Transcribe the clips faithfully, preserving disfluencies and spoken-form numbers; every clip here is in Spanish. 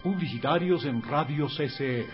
Publicitarios en Radio C C E.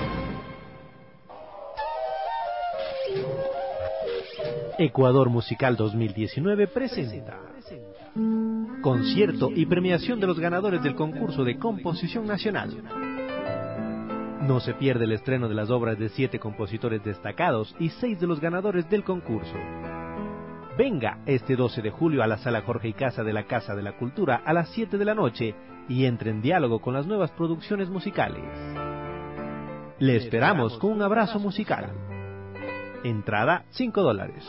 Ecuador Musical dos mil diecinueve presenta concierto y premiación de los ganadores del concurso de composición nacional. No se pierde el estreno de las obras de siete compositores destacados y seis de los ganadores del concurso. Venga este doce de julio a la Sala Jorge y Casa de la Casa de la Cultura a las siete de la noche y entre en diálogo con las nuevas producciones musicales. Le esperamos con un abrazo musical. Entrada cinco dólares.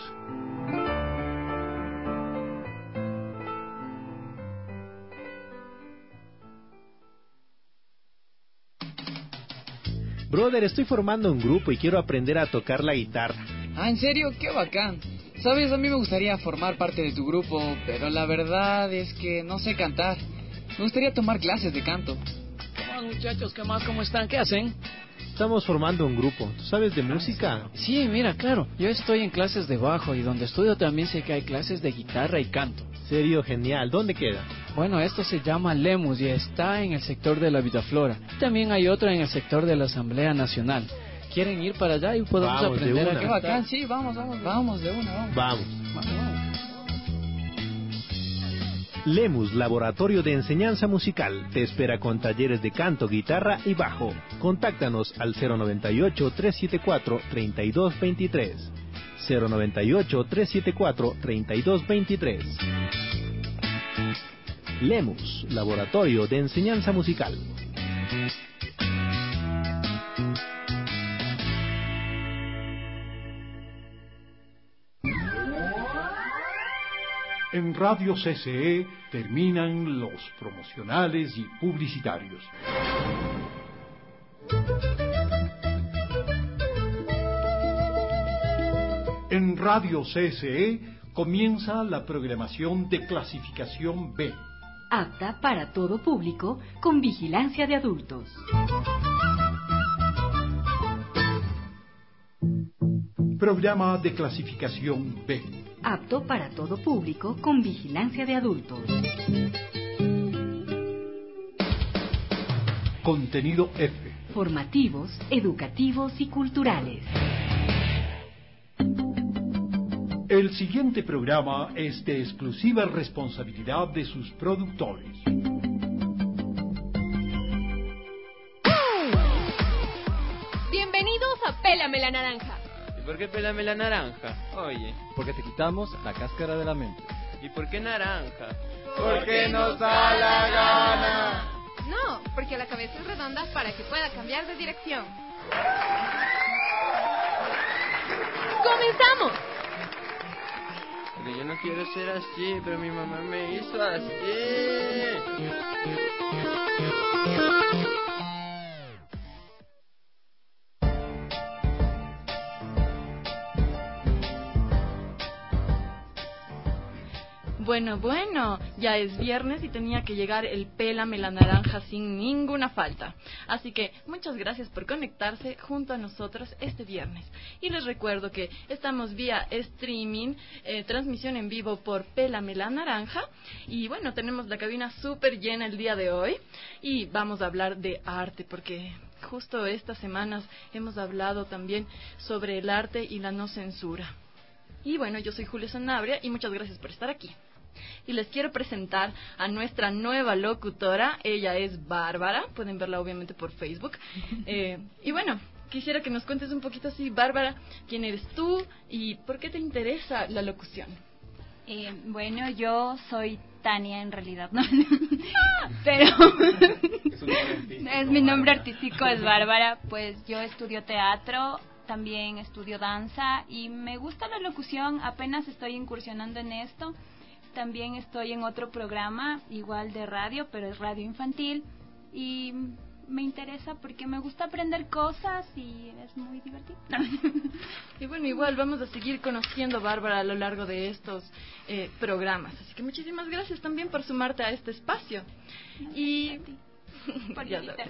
Brother, estoy formando un grupo y quiero aprender a tocar la guitarra. Ah, ¿en serio? ¡Qué bacán! Sabes, a mí me gustaría formar parte de tu grupo, pero la verdad es que no sé cantar. Me gustaría tomar clases de canto. Hola muchachos, ¿qué más? ¿Cómo están? ¿Qué hacen? Estamos formando un grupo. ¿Tú sabes de música? Sí, mira, claro. Yo estoy en clases de bajo y donde estudio también sé que hay clases de guitarra y canto. Serio, genial. ¿Dónde queda? Bueno, esto se llama Lemus y está en el sector de la Vitaflora. También hay otro en el sector de la Asamblea Nacional. ¿Quieren ir para allá y podemos Vamos, aprender a ¡Qué cantar? bacán! Sí, vamos, vamos, vamos, de una, vamos. Vamos. Vamos, vamos. Lemus, Laboratorio de Enseñanza Musical, te espera con talleres de canto, guitarra y bajo. Contáctanos al cero noventa y ocho, trescientos setenta y cuatro, treinta y dos veintitrés. cero noventa y ocho, trescientos setenta y cuatro, treinta y dos veintitrés. Lemus, Laboratorio de Enseñanza Musical. En Radio C C E terminan los promocionales y publicitarios. En Radio C C E comienza la programación de clasificación B. Apta para todo público, con vigilancia de adultos. Programa de clasificación B. Apto para todo público, con vigilancia de adultos. Contenido F. Formativos, educativos y culturales. El siguiente programa es de exclusiva responsabilidad de sus productores. Bienvenidos a Pélame la Naranja. ¿Y por qué pélame la naranja? Oye. Porque te quitamos la cáscara de la mente. ¿Y por qué naranja? Porque nos da la gana. No, porque la cabeza es redonda para que pueda cambiar de dirección. ¡Comenzamos! Pero yo no quiero ser así, pero mi mamá me hizo así. Bueno, bueno, ya es viernes y tenía que llegar el Pélame la Naranja sin ninguna falta. Así que muchas gracias por conectarse junto a nosotros este viernes. Y les recuerdo que estamos vía streaming, eh, transmisión en vivo por Pélame la Naranja. Y bueno, tenemos la cabina súper llena el día de hoy y vamos a hablar de arte porque justo estas semanas hemos hablado también sobre el arte y la no censura. Y bueno, yo soy Julio Sanabria y muchas gracias por estar aquí. Y les quiero presentar a nuestra nueva locutora. Ella es Bárbara, pueden verla obviamente por Facebook. Eh, y bueno, quisiera que nos cuentes un poquito así, Bárbara, quién eres tú y por qué te interesa la locución. Eh, bueno, yo soy Tania en realidad, ¿no? Pero es mi nombre artístico, es Bárbara. Pues yo estudio teatro, también estudio danza y me gusta la locución, apenas estoy incursionando en esto. También estoy en otro programa, igual de radio, pero es radio infantil. Y me interesa porque me gusta aprender cosas y es muy divertido. Y bueno, igual vamos a seguir conociendo a Bárbara a lo largo de estos eh, programas. Así que muchísimas gracias también por sumarte a este espacio. No, y Ya sabes.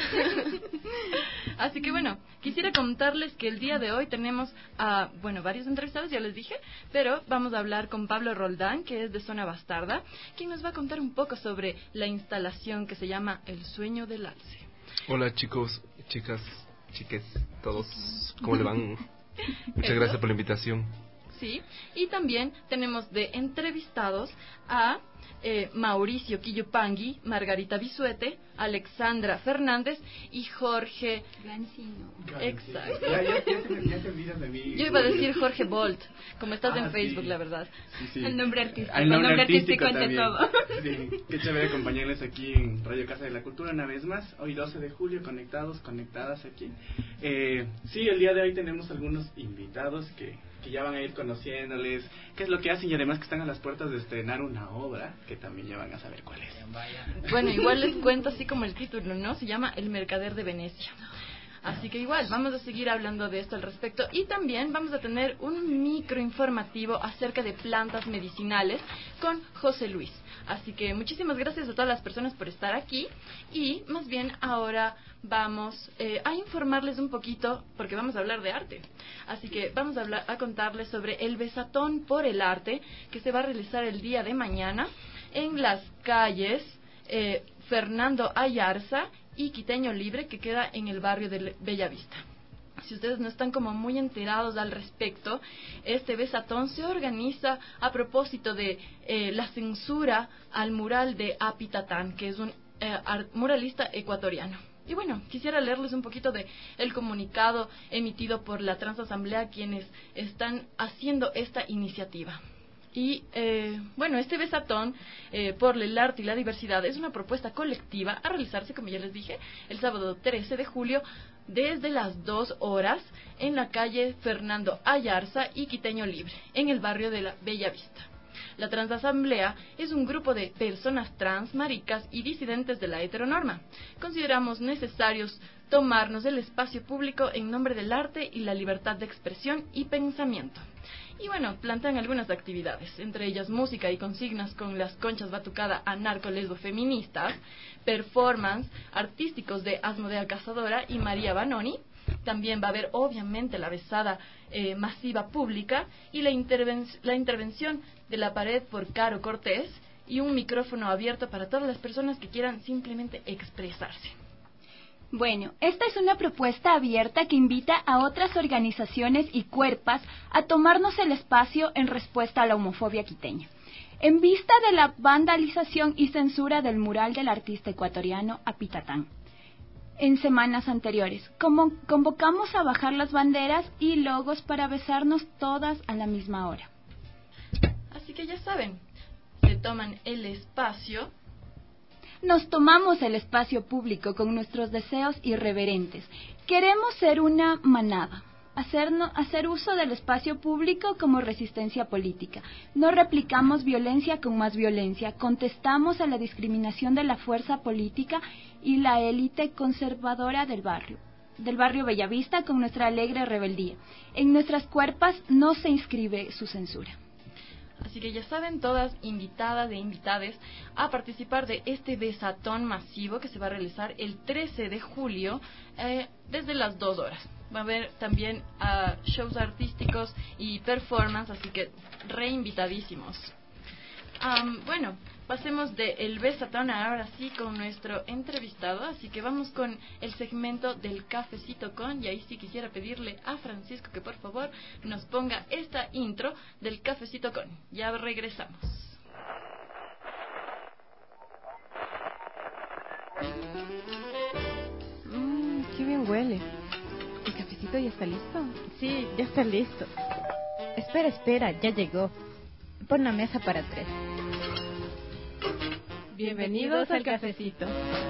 Así que bueno, quisiera contarles que el día de hoy tenemos a, bueno, varios entrevistados, ya les dije, pero vamos a hablar con Pablo Roldán, que es de Zona Bastarda, quien nos va a contar un poco sobre la instalación que se llama El Sueño del Alce. Hola chicos, chicas, chiques, todos, ¿cómo le van? Muchas gracias por la invitación. Sí, y también tenemos de entrevistados a eh, Mauricio Quillupangui, Margarita Bisuete, Alexandra Fernández y Jorge Gancino. Exacto. Ya, ya, ya, te, ya te olvidas de mí. Yo iba a decir Jorge Bolt, como estás ah, en Facebook, sí. la verdad. Sí, sí. El nombre artístico. El nombre, nombre artístico, artístico ante todo. Sí, qué chévere acompañarles aquí en Radio Casa de la Cultura una vez más. Hoy doce de julio, conectados, conectadas aquí. Eh, sí, el día de hoy tenemos algunos invitados que... que ya van a ir conociéndoles qué es lo que hacen y además que están a las puertas de estrenar una obra que también ya van a saber cuál es. Bueno, igual les cuento así como el título, ¿no? Se llama El Mercader de Venecia. Así que igual, vamos a seguir hablando de esto al respecto y también vamos a tener un micro informativo acerca de plantas medicinales con José Luis. Así que muchísimas gracias a todas las personas por estar aquí y más bien ahora vamos eh, a informarles un poquito porque vamos a hablar de arte. Así que vamos a, hablar, a contarles sobre el Besatón por el Arte que se va a realizar el día de mañana en las calles eh, Fernando Ayarza y Quiteño Libre, que queda en el barrio de Bellavista. Si ustedes no están como muy enterados al respecto, este Besatón se organiza a propósito de eh, la censura al mural de Apitatán, que es un eh, muralista ecuatoriano. Y bueno, quisiera leerles un poquito de el comunicado emitido por la Transasamblea, quienes están haciendo esta iniciativa. Y eh, bueno, este Besatón eh, por el arte y la diversidad es una propuesta colectiva a realizarse, como ya les dije, el sábado trece de julio desde las dos horas en la calle Fernando Ayarza y Quiteño Libre, en el barrio de la Bellavista. La Transasamblea es un grupo de personas trans, maricas y disidentes de la heteronorma. Consideramos necesarios tomarnos el espacio público en nombre del arte y la libertad de expresión y pensamiento. Y bueno, plantean algunas actividades, entre ellas música y consignas con las conchas batucada anarco-lesbo-feministas, performance artísticos de Asmodea Cazadora y María Banoni. También va a haber obviamente la besada eh, masiva pública y la, interven la intervención de la pared por Caro Cortés y un micrófono abierto para todas las personas que quieran simplemente expresarse. Bueno, esta es una propuesta abierta que invita a otras organizaciones y cuerpas a tomarnos el espacio en respuesta a la homofobia quiteña. En vista de la vandalización y censura del mural del artista ecuatoriano Apitatán en semanas anteriores, como convocamos a bajar las banderas y logos para besarnos todas a la misma hora. Así que ya saben, se toman el espacio. Nos tomamos el espacio público con nuestros deseos irreverentes. Queremos ser una manada, hacernos, hacer uso del espacio público como resistencia política. No replicamos violencia con más violencia, contestamos a la discriminación de la fuerza política y la élite conservadora del barrio, del barrio Bellavista con nuestra alegre rebeldía. En nuestras cuerpas no se inscribe su censura. Así que ya saben, todas invitadas e invitades a participar de este besatón masivo que se va a realizar el trece de julio eh, desde las dos horas. Va a haber también uh, shows artísticos y performance, así que reinvitadísimos. Um, bueno, pasemos de el besatón ahora sí con nuestro entrevistado, así que vamos con el segmento del cafecito con, y ahí sí quisiera pedirle a Francisco que por favor nos ponga esta intro del cafecito con. Ya regresamos. Mmm, qué bien huele. ¿El cafecito ya está listo? Sí, ya está listo. Espera, espera, ya llegó. Pon la mesa para tres. Bienvenidos al cafecito.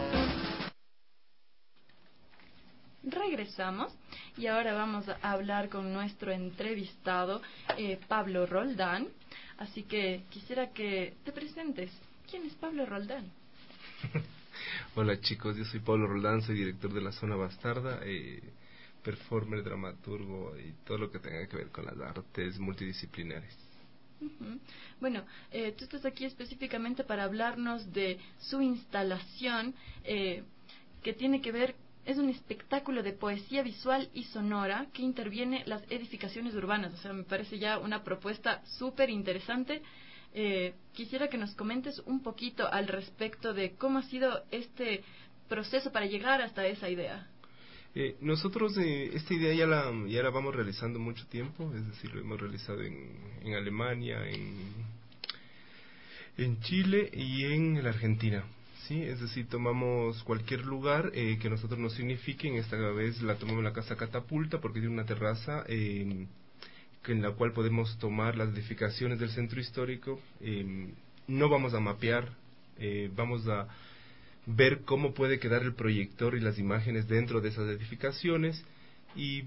Regresamos y ahora vamos a hablar con nuestro entrevistado, eh, Pablo Roldán. Así que quisiera que te presentes. ¿Quién es Pablo Roldán? Hola chicos, yo soy Pablo Roldán, soy director de la Zona Bastarda, eh, performer, dramaturgo y todo lo que tenga que ver con las artes multidisciplinares. Uh-huh. Bueno, eh, tú estás aquí específicamente para hablarnos de su instalación eh, que tiene que ver, es un espectáculo de poesía visual y sonora que interviene las edificaciones urbanas. O sea, me parece ya una propuesta súper interesante. Eh, quisiera que nos comentes un poquito al respecto de cómo ha sido este proceso para llegar hasta esa idea. Eh, nosotros eh, esta idea ya la ya la vamos realizando mucho tiempo, es decir, lo hemos realizado en, en Alemania, en, en Chile y en la Argentina, ¿sí? Es decir, tomamos cualquier lugar eh, que a nosotros nos signifique. En esta vez la tomamos en la Casa Catapulta porque tiene una terraza eh, que en la cual podemos tomar las edificaciones del centro histórico. Eh, no vamos a mapear, eh, vamos a ver cómo puede quedar el proyector y las imágenes dentro de esas edificaciones, y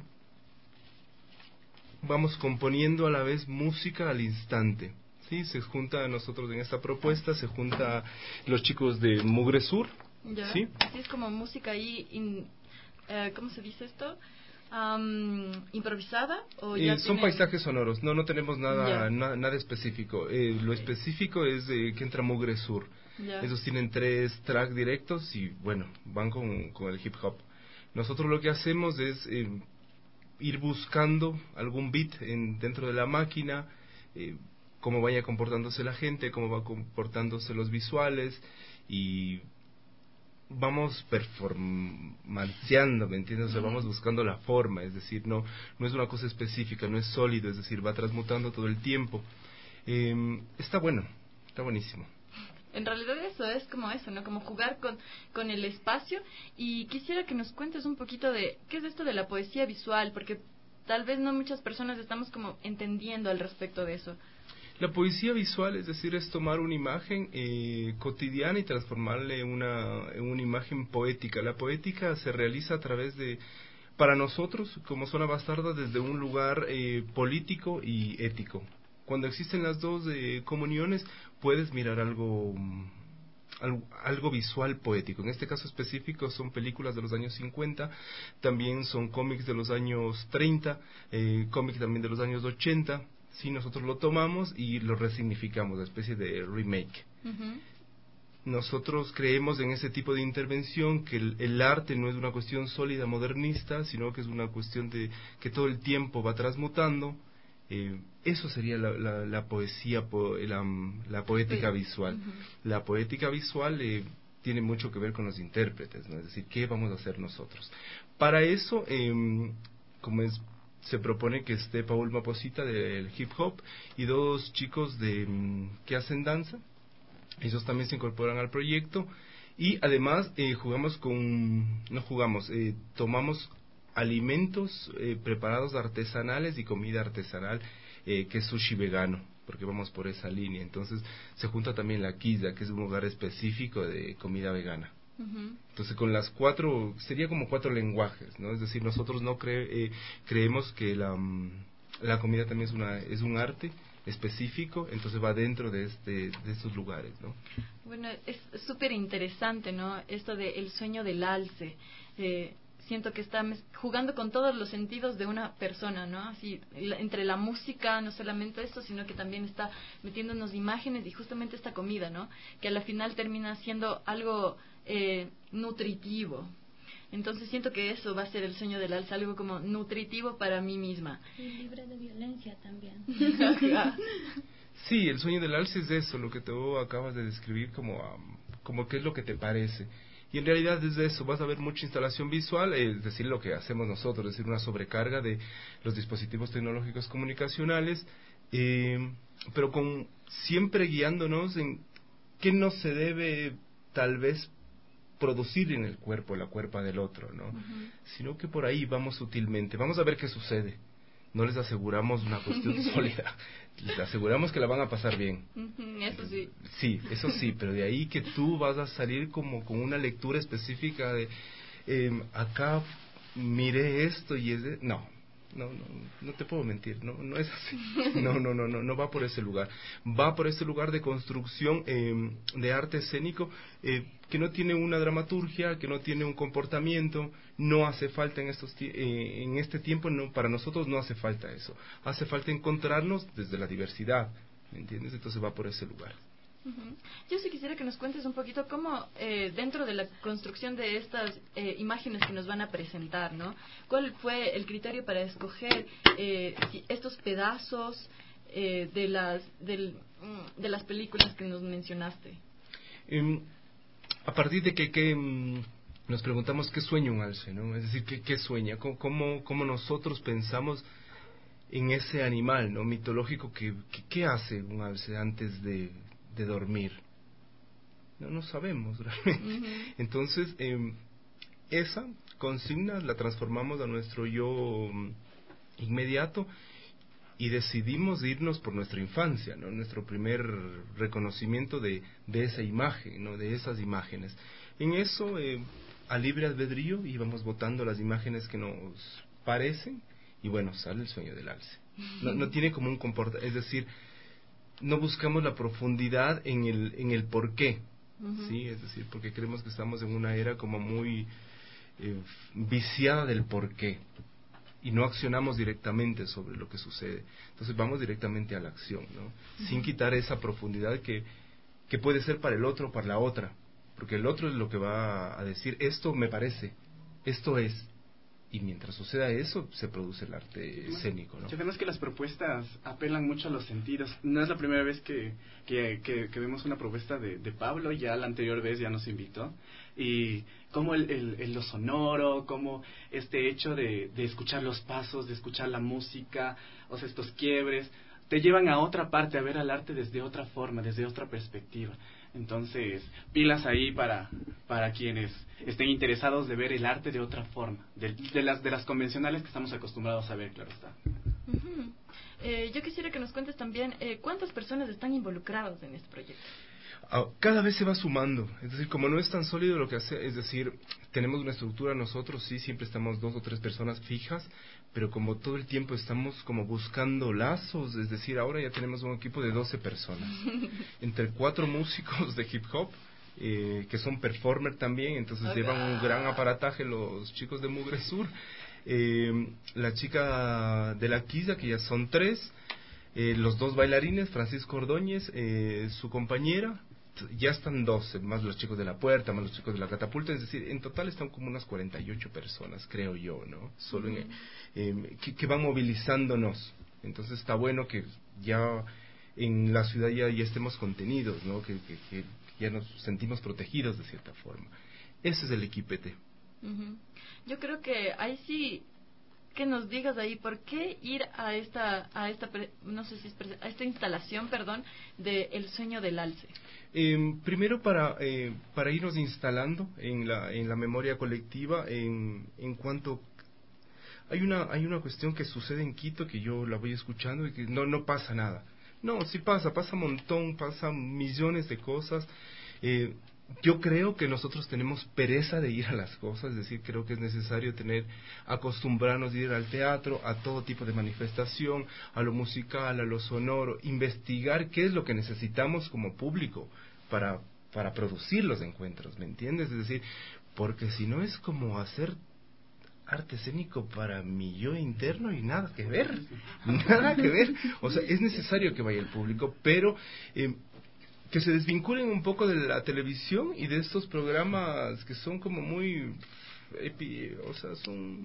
vamos componiendo a la vez música al instante, ¿sí? Se junta a nosotros en esta propuesta, se junta los chicos de Mugre Sur, ya, ¿sí? Así es como música ahí, in, eh, ¿cómo se dice esto? Um, ¿Improvisada? ¿O ya eh, son tienen... paisajes sonoros, no no tenemos nada na, nada específico. Eh, lo específico es eh, que entra Mugre Sur. Ya. Esos tienen tres tracks directos y bueno, van con, con el hip hop. Nosotros lo que hacemos es eh, ir buscando algún beat en, dentro de la máquina, eh, cómo vaya comportándose la gente, cómo va comportándose los visuales, y vamos performanciando, ¿me entiendes? O sea, vamos buscando la forma, es decir, no no es una cosa específica, no es sólido, es decir, va transmutando todo el tiempo. Eh, está bueno, está buenísimo. En realidad eso es como eso, ¿no? Como jugar con, con el espacio. Y quisiera que nos cuentes un poquito de qué es esto de la poesía visual, porque tal vez no muchas personas estamos como entendiendo al respecto de eso. La poesía visual, es decir, es tomar una imagen eh, cotidiana y transformarla en una, en una imagen poética. La poética se realiza a través de, para nosotros, como Zona Bastarda, desde un lugar eh, político y ético. Cuando existen las dos eh, comuniones, puedes mirar algo, algo algo visual poético. En este caso específico son películas de los años cincuenta, también son cómics de los años treinta, eh, cómics también de los años ochenta. Sí, nosotros lo tomamos y lo resignificamos, una especie de remake. Uh-huh. Nosotros creemos en ese tipo de intervención, que el, el arte no es una cuestión sólida modernista, sino que es una cuestión de que todo el tiempo va transmutando. Eh, eso sería la, la, la poesía, po, la, la poética sí. visual. Uh-huh. La poética visual eh, tiene mucho que ver con los intérpretes, ¿no? Es decir, ¿qué vamos a hacer nosotros? Para eso, eh, como es, se propone que esté Paul Maposita del hip hop y dos chicos de que hacen danza. Ellos también se incorporan al proyecto, y además eh, jugamos con, no jugamos, eh, tomamos alimentos eh, preparados artesanales y comida artesanal, eh, que es sushi vegano, porque vamos por esa línea. Entonces se junta también la Kiza, que es un lugar específico de comida vegana. Uh-huh. Entonces con las cuatro, sería como cuatro lenguajes, ¿no? Es decir, nosotros no cre, eh, creemos que la, la comida también es una es un arte específico, entonces va dentro de este de estos lugares, ¿no? Bueno, es súper interesante, ¿no? Esto de el sueño del alce. Eh, siento que está jugando con todos los sentidos de una persona, ¿no? Así, la, entre la música, no solamente esto, sino que también está metiéndonos imágenes y justamente esta comida, ¿no? Que a la final termina siendo algo eh, nutritivo. Entonces siento que eso va a ser el sueño del alza, algo como nutritivo para mí misma. Y libre de violencia también. Sí, el sueño del alce es eso, lo que tú acabas de describir, como, um, como qué es lo que te parece. Y en realidad es eso, vas a ver mucha instalación visual, es decir, lo que hacemos nosotros, es decir, una sobrecarga de los dispositivos tecnológicos comunicacionales, eh, pero con siempre guiándonos en qué no se debe tal vez producir en el cuerpo, la cuerpa del otro, ¿no? Uh-huh. Sino que por ahí vamos sutilmente, vamos a ver qué sucede. No les aseguramos una cuestión sólida, les aseguramos que la van a pasar bien. Uh-huh, eso sí. Sí, eso sí, pero de ahí que tú vas a salir como con una lectura específica de, eh, acá miré esto y es de... No, no, no, no te puedo mentir, no, no es así. No, no, no, no, no va por ese lugar. Va por ese lugar de construcción eh, de arte escénico eh, que no tiene una dramaturgia, que no tiene un comportamiento. No hace falta en estos eh, en este tiempo, no, para nosotros no hace falta eso. Hace falta encontrarnos desde la diversidad. ¿me entiendes? Entonces va por ese lugar. Uh-huh. Yo sí quisiera que nos cuentes un poquito cómo eh, dentro de la construcción de estas eh, imágenes que nos van a presentar, ¿no? ¿Cuál fue el criterio para escoger eh, estos pedazos eh, de las del, de las películas que nos mencionaste? Um, a partir de que, que um, nos preguntamos qué sueña un alce, ¿no? Es decir, qué, qué sueña, cómo, cómo, cómo nosotros pensamos en ese animal, ¿no? Mitológico que, que qué hace un alce antes de de dormir. No, no sabemos realmente. Uh-huh. Entonces, eh, esa consigna la transformamos a nuestro yo um, inmediato y decidimos irnos por nuestra infancia, ¿no? Nuestro primer reconocimiento de, de esa imagen, ¿no? De esas imágenes. En eso, eh, a libre albedrío, íbamos votando las imágenes que nos parecen y bueno, sale el sueño del alce. No, no tiene como un comportamiento, es decir, no buscamos la profundidad en el en el por qué, uh-huh. sí, es decir, porque creemos que estamos en una era como muy eh, viciada del por qué y no accionamos directamente sobre lo que sucede. Entonces vamos directamente a la acción, ¿no? Uh-huh. Sin quitar esa profundidad que que puede ser para el otro o para la otra, porque el otro es lo que va a decir esto me parece, esto es. Y mientras suceda eso, se produce el arte escénico, ¿no? Yo creo que las propuestas apelan mucho a los sentidos. No es la primera vez que, que, que, que vemos una propuesta de, de Pablo, ya la anterior vez ya nos invitó. Y como el, el, el lo sonoro, como este hecho de, de escuchar los pasos, de escuchar la música, o sea, estos quiebres, te llevan a otra parte, a ver al arte desde otra forma, desde otra perspectiva. Entonces, pilas ahí para para quienes estén interesados de ver el arte de otra forma, de, de las de las convencionales que estamos acostumbrados a ver, claro está. Uh-huh. Eh, yo quisiera que nos cuentes también eh, cuántas personas están involucradas en este proyecto. Cada vez se va sumando, es decir, como no es tan sólido lo que hace, es decir, tenemos una estructura nosotros, sí, siempre estamos dos o tres personas fijas, pero como todo el tiempo estamos como buscando lazos, es decir, ahora ya tenemos un equipo de doce personas, entre cuatro músicos de hip hop, eh, que son performer también, entonces okay. llevan un gran aparataje los chicos de Mugre Sur, eh, la chica de la Quilla, que ya son tres, eh, los dos bailarines, Francisco Ordóñez, eh, su compañera, ya están doce, más los chicos de la puerta, más los chicos de la catapulta, es decir, en total están como unas cuarenta y ocho personas, creo yo, ¿no? Solo uh-huh. en, eh, que, que van movilizándonos. Entonces está bueno que ya en la ciudad ya, ya estemos contenidos, ¿no? Que, que, que ya nos sentimos protegidos de cierta forma. Ese es el equipete. Uh-huh. Yo creo que ahí sí que nos digas ahí por qué ir a esta a esta no sé si es a esta instalación, perdón, de El sueño del alce. Eh, primero para eh, para irnos instalando en la en la memoria colectiva en en cuanto hay una hay una cuestión que sucede en Quito que yo la voy escuchando y que no no pasa nada. No, sí pasa, pasa un montón, pasan millones de cosas. Eh, Yo creo que nosotros tenemos pereza de ir a las cosas, es decir, creo que es necesario tener, acostumbrarnos a ir al teatro, a todo tipo de manifestación, a lo musical, a lo sonoro, investigar qué es lo que necesitamos como público para, para producir los encuentros, ¿me entiendes? Es decir, porque si no es como hacer arte escénico para mi yo interno y nada que ver, nada que ver, o sea, es necesario que vaya el público, pero... Eh, que se desvinculen un poco de la televisión y de estos programas que son como muy, epi, o sea, son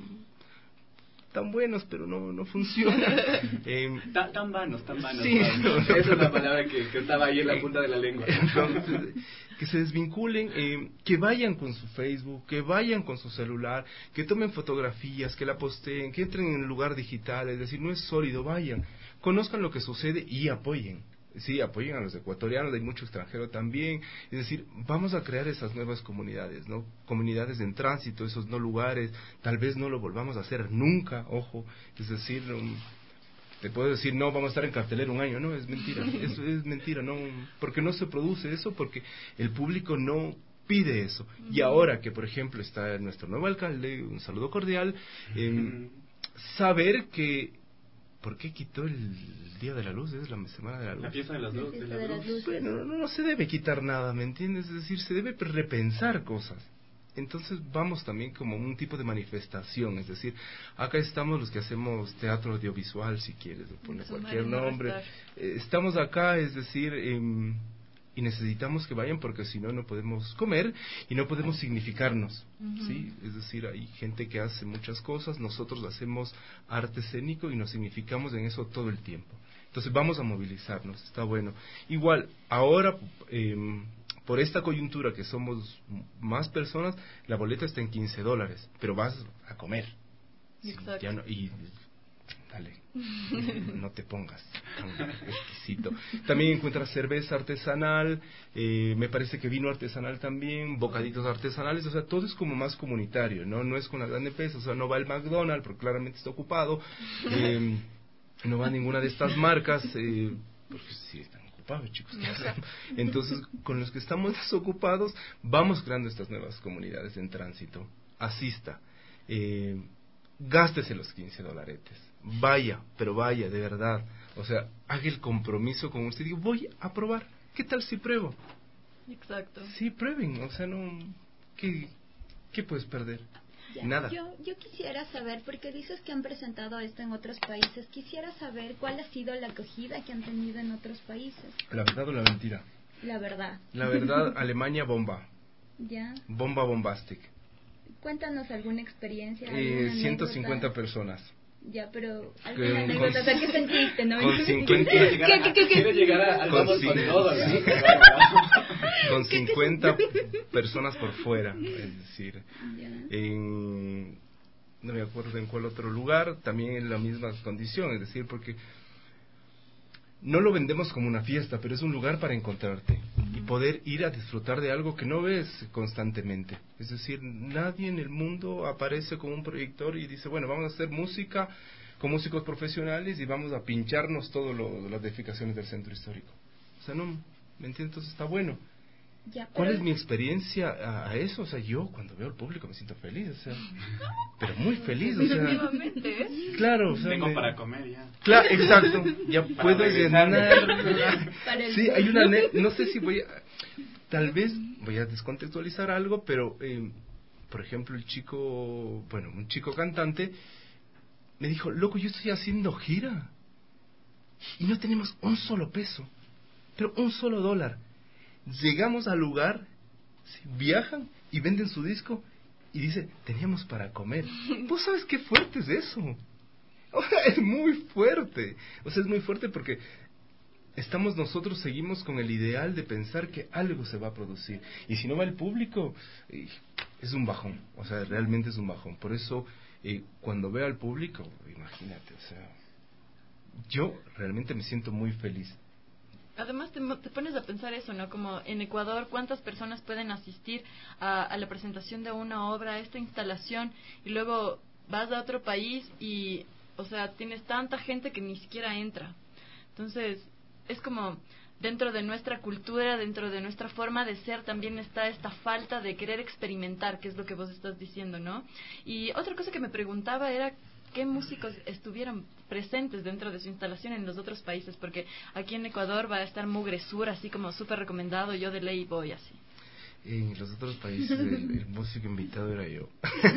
tan buenos pero no no funcionan. eh, tan, tan vanos, tan vanos. Sí, no, esa es la palabra que, que estaba ahí en la punta de la lengua. Entonces, que se desvinculen, eh, que vayan con su Facebook, que vayan con su celular, que tomen fotografías, que la posteen, que entren en el lugar digital, es decir, no es sólido, vayan, conozcan lo que sucede y apoyen. Sí, apoyen a los ecuatorianos, hay mucho extranjero también, es decir, vamos a crear esas nuevas comunidades, ¿no? Comunidades en tránsito, esos no lugares, tal vez no lo volvamos a hacer nunca, ojo, es decir, um, te puedo decir, no, vamos a estar en cartelera un año, no, es mentira, eso es mentira, no, porque no se produce eso, porque el público no pide eso, uh-huh. Y ahora que, por ejemplo, está nuestro nuevo alcalde, un saludo cordial, eh, uh-huh. Saber que ¿por qué quitó el Día de la Luz? Es la Semana de la Luz. La fiesta de las luz, de la luz. Bueno, no, no se debe quitar nada, ¿me entiendes? Es decir, se debe repensar cosas. entonces vamos también como un tipo de manifestación, es decir, acá estamos los que hacemos teatro audiovisual, si quieres, le pones cualquier nombre, eh, estamos acá, es decir, eh, y necesitamos que vayan porque si no, no podemos comer y no podemos significarnos, uh-huh. ¿sí? Es decir, hay gente que hace muchas cosas, nosotros hacemos arte escénico y nos significamos en eso todo el tiempo. Entonces vamos a movilizarnos, está bueno. Igual, ahora, eh, por esta coyuntura que somos más personas, la boleta está en quince dólares, pero vas a comer. Exacto. Sí, ya no, y dale, no te pongas tan exquisito. También encuentras cerveza artesanal, eh, me parece que vino artesanal también, bocaditos artesanales, o sea, todo es como más comunitario, ¿no? No es con la gran empresa, o sea, no va el McDonald's porque claramente está ocupado, eh, no va ninguna de estas marcas, eh, porque sí están ocupados, chicos. Entonces, con los que estamos desocupados, vamos creando estas nuevas comunidades en tránsito. Asista, eh, gástese los quince dolaretes, vaya, pero vaya, de verdad. O sea, haga el compromiso con usted, digo, voy a probar, ¿qué tal si pruebo? Exacto. Sí, prueben, o sea, no, ¿qué, qué puedes perder? Ya, Nada. Yo, yo quisiera saber, porque dices que han presentado esto en otros países, quisiera saber cuál ha sido la acogida que han tenido en otros países. ¿La verdad o la mentira? La verdad. La verdad, Alemania bomba. Ya. Bomba bombastic. Cuéntanos alguna experiencia. Eh, ciento cincuenta personas. Ya, pero alguna anécdota, o sea, ¿qué sentiste, no? Con cincuenta... ¿Qué, qué, qué, Quiere llegar a, al con, con todo, ¿no? ¿sí? Con cincuenta personas por fuera, es decir, en, no me acuerdo en cuál otro lugar, también en la misma condición, es decir, porque no lo vendemos como una fiesta, pero es un lugar para encontrarte y poder ir a disfrutar de algo que no ves constantemente. Es decir, nadie en el mundo aparece con un proyector y dice, bueno, vamos a hacer música con músicos profesionales y vamos a pincharnos todas las edificaciones del centro histórico. O sea, no, ¿me entiendes? Entonces está bueno. Ya, pero... ¿Cuál es mi experiencia a, a eso? O sea, yo cuando veo al público me siento feliz, o sea, pero muy feliz, o sea, claro, o sea, tengo me... para comer ya. Claro, exacto, ya para puedo llenar. Sí, hay una, público. no sé si voy a, tal vez voy a descontextualizar algo, pero eh, por ejemplo el chico, bueno, un chico cantante me dijo, loco, yo estoy haciendo gira y no tenemos un solo peso, pero un solo dólar. Llegamos al lugar, viajan y venden su disco y dice, teníamos para comer. ¿Vos sabes qué fuerte es eso? O sea, es muy fuerte. O sea, es muy fuerte porque estamos nosotros, seguimos con el ideal de pensar que algo se va a producir. Y si no va el público, es un bajón. O sea, realmente es un bajón. Por eso, eh, cuando veo al público, imagínate, o sea, yo realmente me siento muy feliz. Además te, te pones a pensar eso, ¿no? Como en Ecuador, ¿cuántas personas pueden asistir a, a la presentación de una obra, a esta instalación, y luego vas a otro país y, o sea, tienes tanta gente que ni siquiera entra? Entonces, es como dentro de nuestra cultura, dentro de nuestra forma de ser, también está esta falta de querer experimentar, que es lo que vos estás diciendo, ¿no? Y otra cosa que me preguntaba era qué músicos estuvieron presentes dentro de su instalación en los otros países, porque aquí en Ecuador va a estar Mugre Sur, así como súper recomendado, yo de ley voy así. En los otros países el, el músico invitado era yo.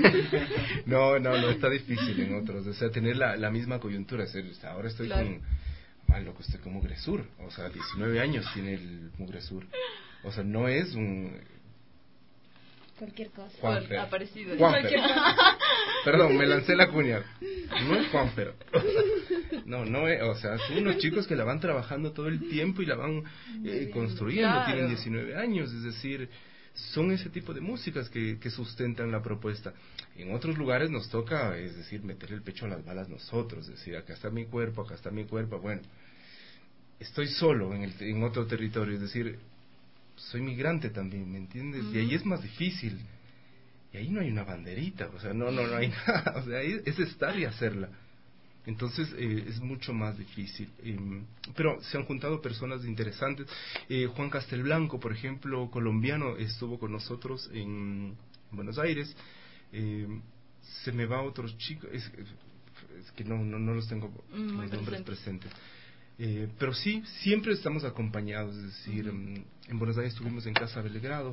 no, no, no, está difícil en otros, o sea, tener la, la misma coyuntura, es decir, ahora estoy claro. con, mal loco, estoy con Mugre Sur, o sea, diecinueve años tiene el Mugre Sur, o sea, no es un... Cualquier cosa. Juanfer. Aparecido. Juanfer. Perdón, me lancé la cuña. No es Juanfer. No, no es, o sea, son unos chicos que la van trabajando todo el tiempo y la van eh, construyendo, claro. Tienen diecinueve años, es decir, son ese tipo de músicas que, que sustentan la propuesta. En otros lugares nos toca, es decir, meter el pecho a las balas nosotros, es decir, acá está mi cuerpo, acá está mi cuerpo, bueno, estoy solo en, el, en otro territorio, es decir, soy migrante también, ¿me entiendes? Uh-huh. Y ahí es más difícil. Y ahí no hay una banderita, o sea, no, no, no hay nada. O sea, ahí es estar y hacerla. Entonces, eh, es mucho más difícil. Eh, pero se han juntado personas interesantes. Eh, Juan Castelblanco, por ejemplo, colombiano, estuvo con nosotros en Buenos Aires. Eh, se me va otro chico, es, es que no, no, no los tengo mm, los nombres presente. presentes. Eh, pero sí, siempre estamos acompañados, es decir, uh-huh. en, en Buenos Aires estuvimos en Casa Belgrado,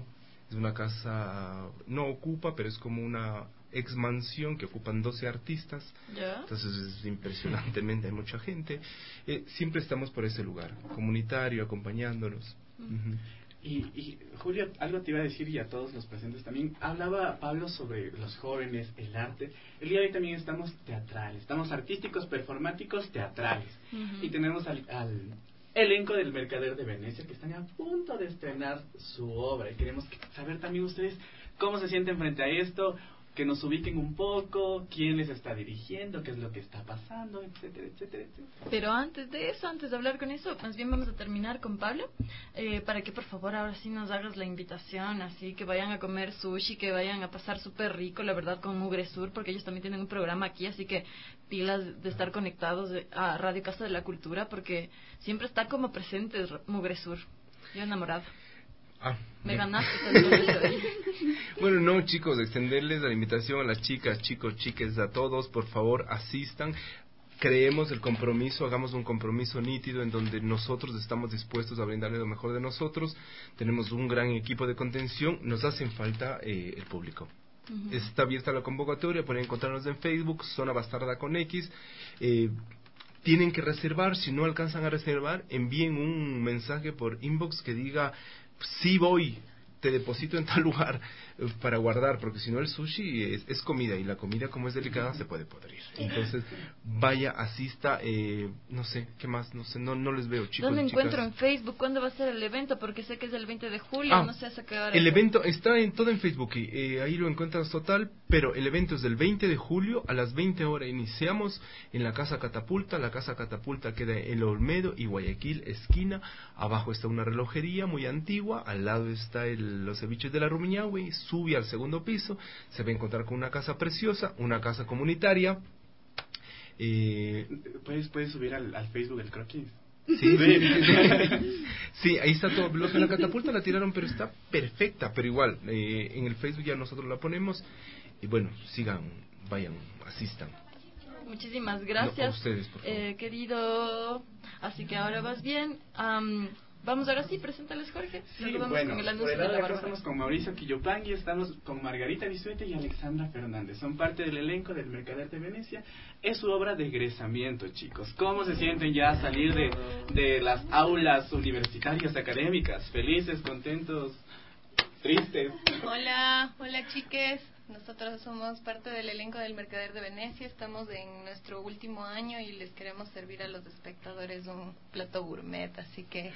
Es una casa, no ocupa, pero es como una ex mansión que ocupan doce artistas. ¿Ya? Entonces es impresionantemente, hay mucha gente. Eh, siempre estamos por ese lugar, comunitario, acompañándonos. Uh-huh. Uh-huh. Y, y Julio, algo te iba a decir, y a todos los presentes también. Hablaba Pablo sobre los jóvenes, el arte. El día de hoy también estamos teatrales, estamos artísticos, performáticos, teatrales. Uh-huh. Y tenemos al, al elenco del Mercader de Venecia, que están a punto de estrenar su obra. Y queremos saber también ustedes cómo se sienten frente a esto, que nos ubiquen un poco, quién les está dirigiendo, qué es lo que está pasando, etcétera, etcétera, etcétera. Pero antes de eso, antes de hablar con eso, más bien vamos a terminar con Pablo, eh, para que por favor ahora sí nos hagas la invitación, así que vayan a comer sushi, que vayan a pasar súper rico, la verdad, con Mugre Sur, porque ellos también tienen un programa aquí, así que pilas de estar conectados a Radio Casa de la Cultura, porque siempre está como presente Mugre Sur. Yo enamorado. Ah, me no. ganaste. Bueno, no, chicos, extenderles la invitación a las chicas, chicos, chiques, a todos, por favor, asistan. Creemos el compromiso, hagamos un compromiso nítido en donde nosotros estamos dispuestos a brindarle lo mejor de nosotros. Tenemos un gran equipo de contención, nos hacen falta eh, el público. Uh-huh. Está abierta la convocatoria, pueden encontrarnos en Facebook, Zona Bastarda con X. Eh, tienen que reservar, si no alcanzan a reservar, envíen un mensaje por inbox que diga: sí voy, te deposito en tal lugar, eh, para guardar, porque si no el sushi es, es comida, y la comida, como es delicada, se puede podrir. Entonces, vaya, asista, eh, no sé, ¿qué más? No sé, no no les veo, chicos. ¿Dónde chicas. encuentro en Facebook? ¿Cuándo va a ser el evento? Porque sé que es el veinte de julio, ah, no sé hasta qué hora. El evento está en todo en Facebook, y, eh, ahí lo encuentras total, pero el evento es del veinte de julio a las veinte horas. Iniciamos en la Casa Catapulta. La Casa Catapulta queda en Olmedo y Guayaquil, esquina. Abajo está una relojería muy antigua, al lado está el, los ceviches de la Rumiñahui. Sube al segundo piso, se va a encontrar con una casa preciosa, una casa comunitaria. Eh, ¿Puedes, puedes subir al, al Facebook el croquis? Sí, sí, sí, sí, ahí está todo. Los de la Catapulta la tiraron, pero está perfecta. Pero igual, eh, en el Facebook ya nosotros la ponemos. Y bueno, sigan, vayan, asistan. Muchísimas gracias, no, a ustedes, por favor. Eh, querido. Así que ahora vas bien. Um, Vamos ahora sí, preséntales, Jorge. Sí, bueno, con el por el lado de acá estamos con Mauricio Quillopangui, estamos con Margarita Bisuete y Alexandra Fernández. Son parte del elenco del Mercader de Venecia. Es su obra de egresamiento, chicos. ¿Cómo se sienten ya a salir de, de las aulas universitarias académicas? ¿Felices, contentos, tristes? Hola, hola chiques. Nosotros somos parte del elenco del Mercader de Venecia, estamos en nuestro último año y les queremos servir a los espectadores un plato gourmet, así que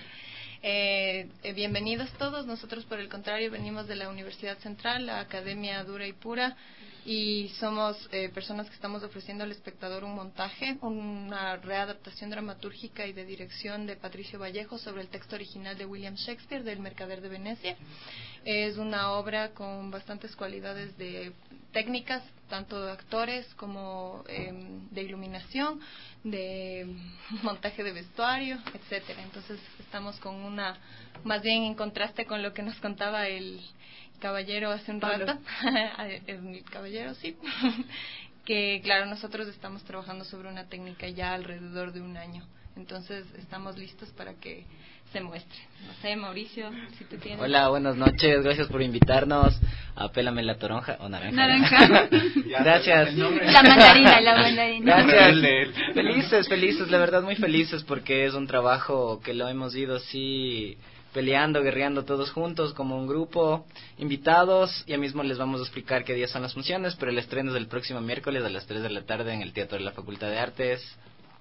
eh, eh, bienvenidos todos. Nosotros, por el contrario, venimos de la Universidad Central, la Academia Dura y Pura, y somos eh, personas que estamos ofreciendo al espectador un montaje, una readaptación dramatúrgica y de dirección de Patricio Vallejo sobre el texto original de William Shakespeare del Mercader de Venecia. Es una obra con bastantes cualidades de técnicas, tanto de actores como eh, de iluminación, de montaje de vestuario, etcétera. Entonces estamos con una, más bien en contraste con lo que nos contaba el caballero hace un Pablo. rato, el caballero, sí, que claro, nosotros estamos trabajando sobre una técnica ya alrededor de un año. Entonces estamos listos para que se muestre. No sé, Mauricio, si tú tienes... Hola, buenas noches, gracias por invitarnos a Pélame la Toronja o Naranja. Naranja. Gracias. La mandarina, la mandarina. Gracias. Felices, felices, la verdad muy felices porque es un trabajo que lo hemos ido así peleando, guerreando todos juntos como un grupo, invitados. Ya mismo les vamos a explicar qué días son las funciones, pero el estreno es el próximo miércoles a las tres de la tarde en el Teatro de la Facultad de Artes.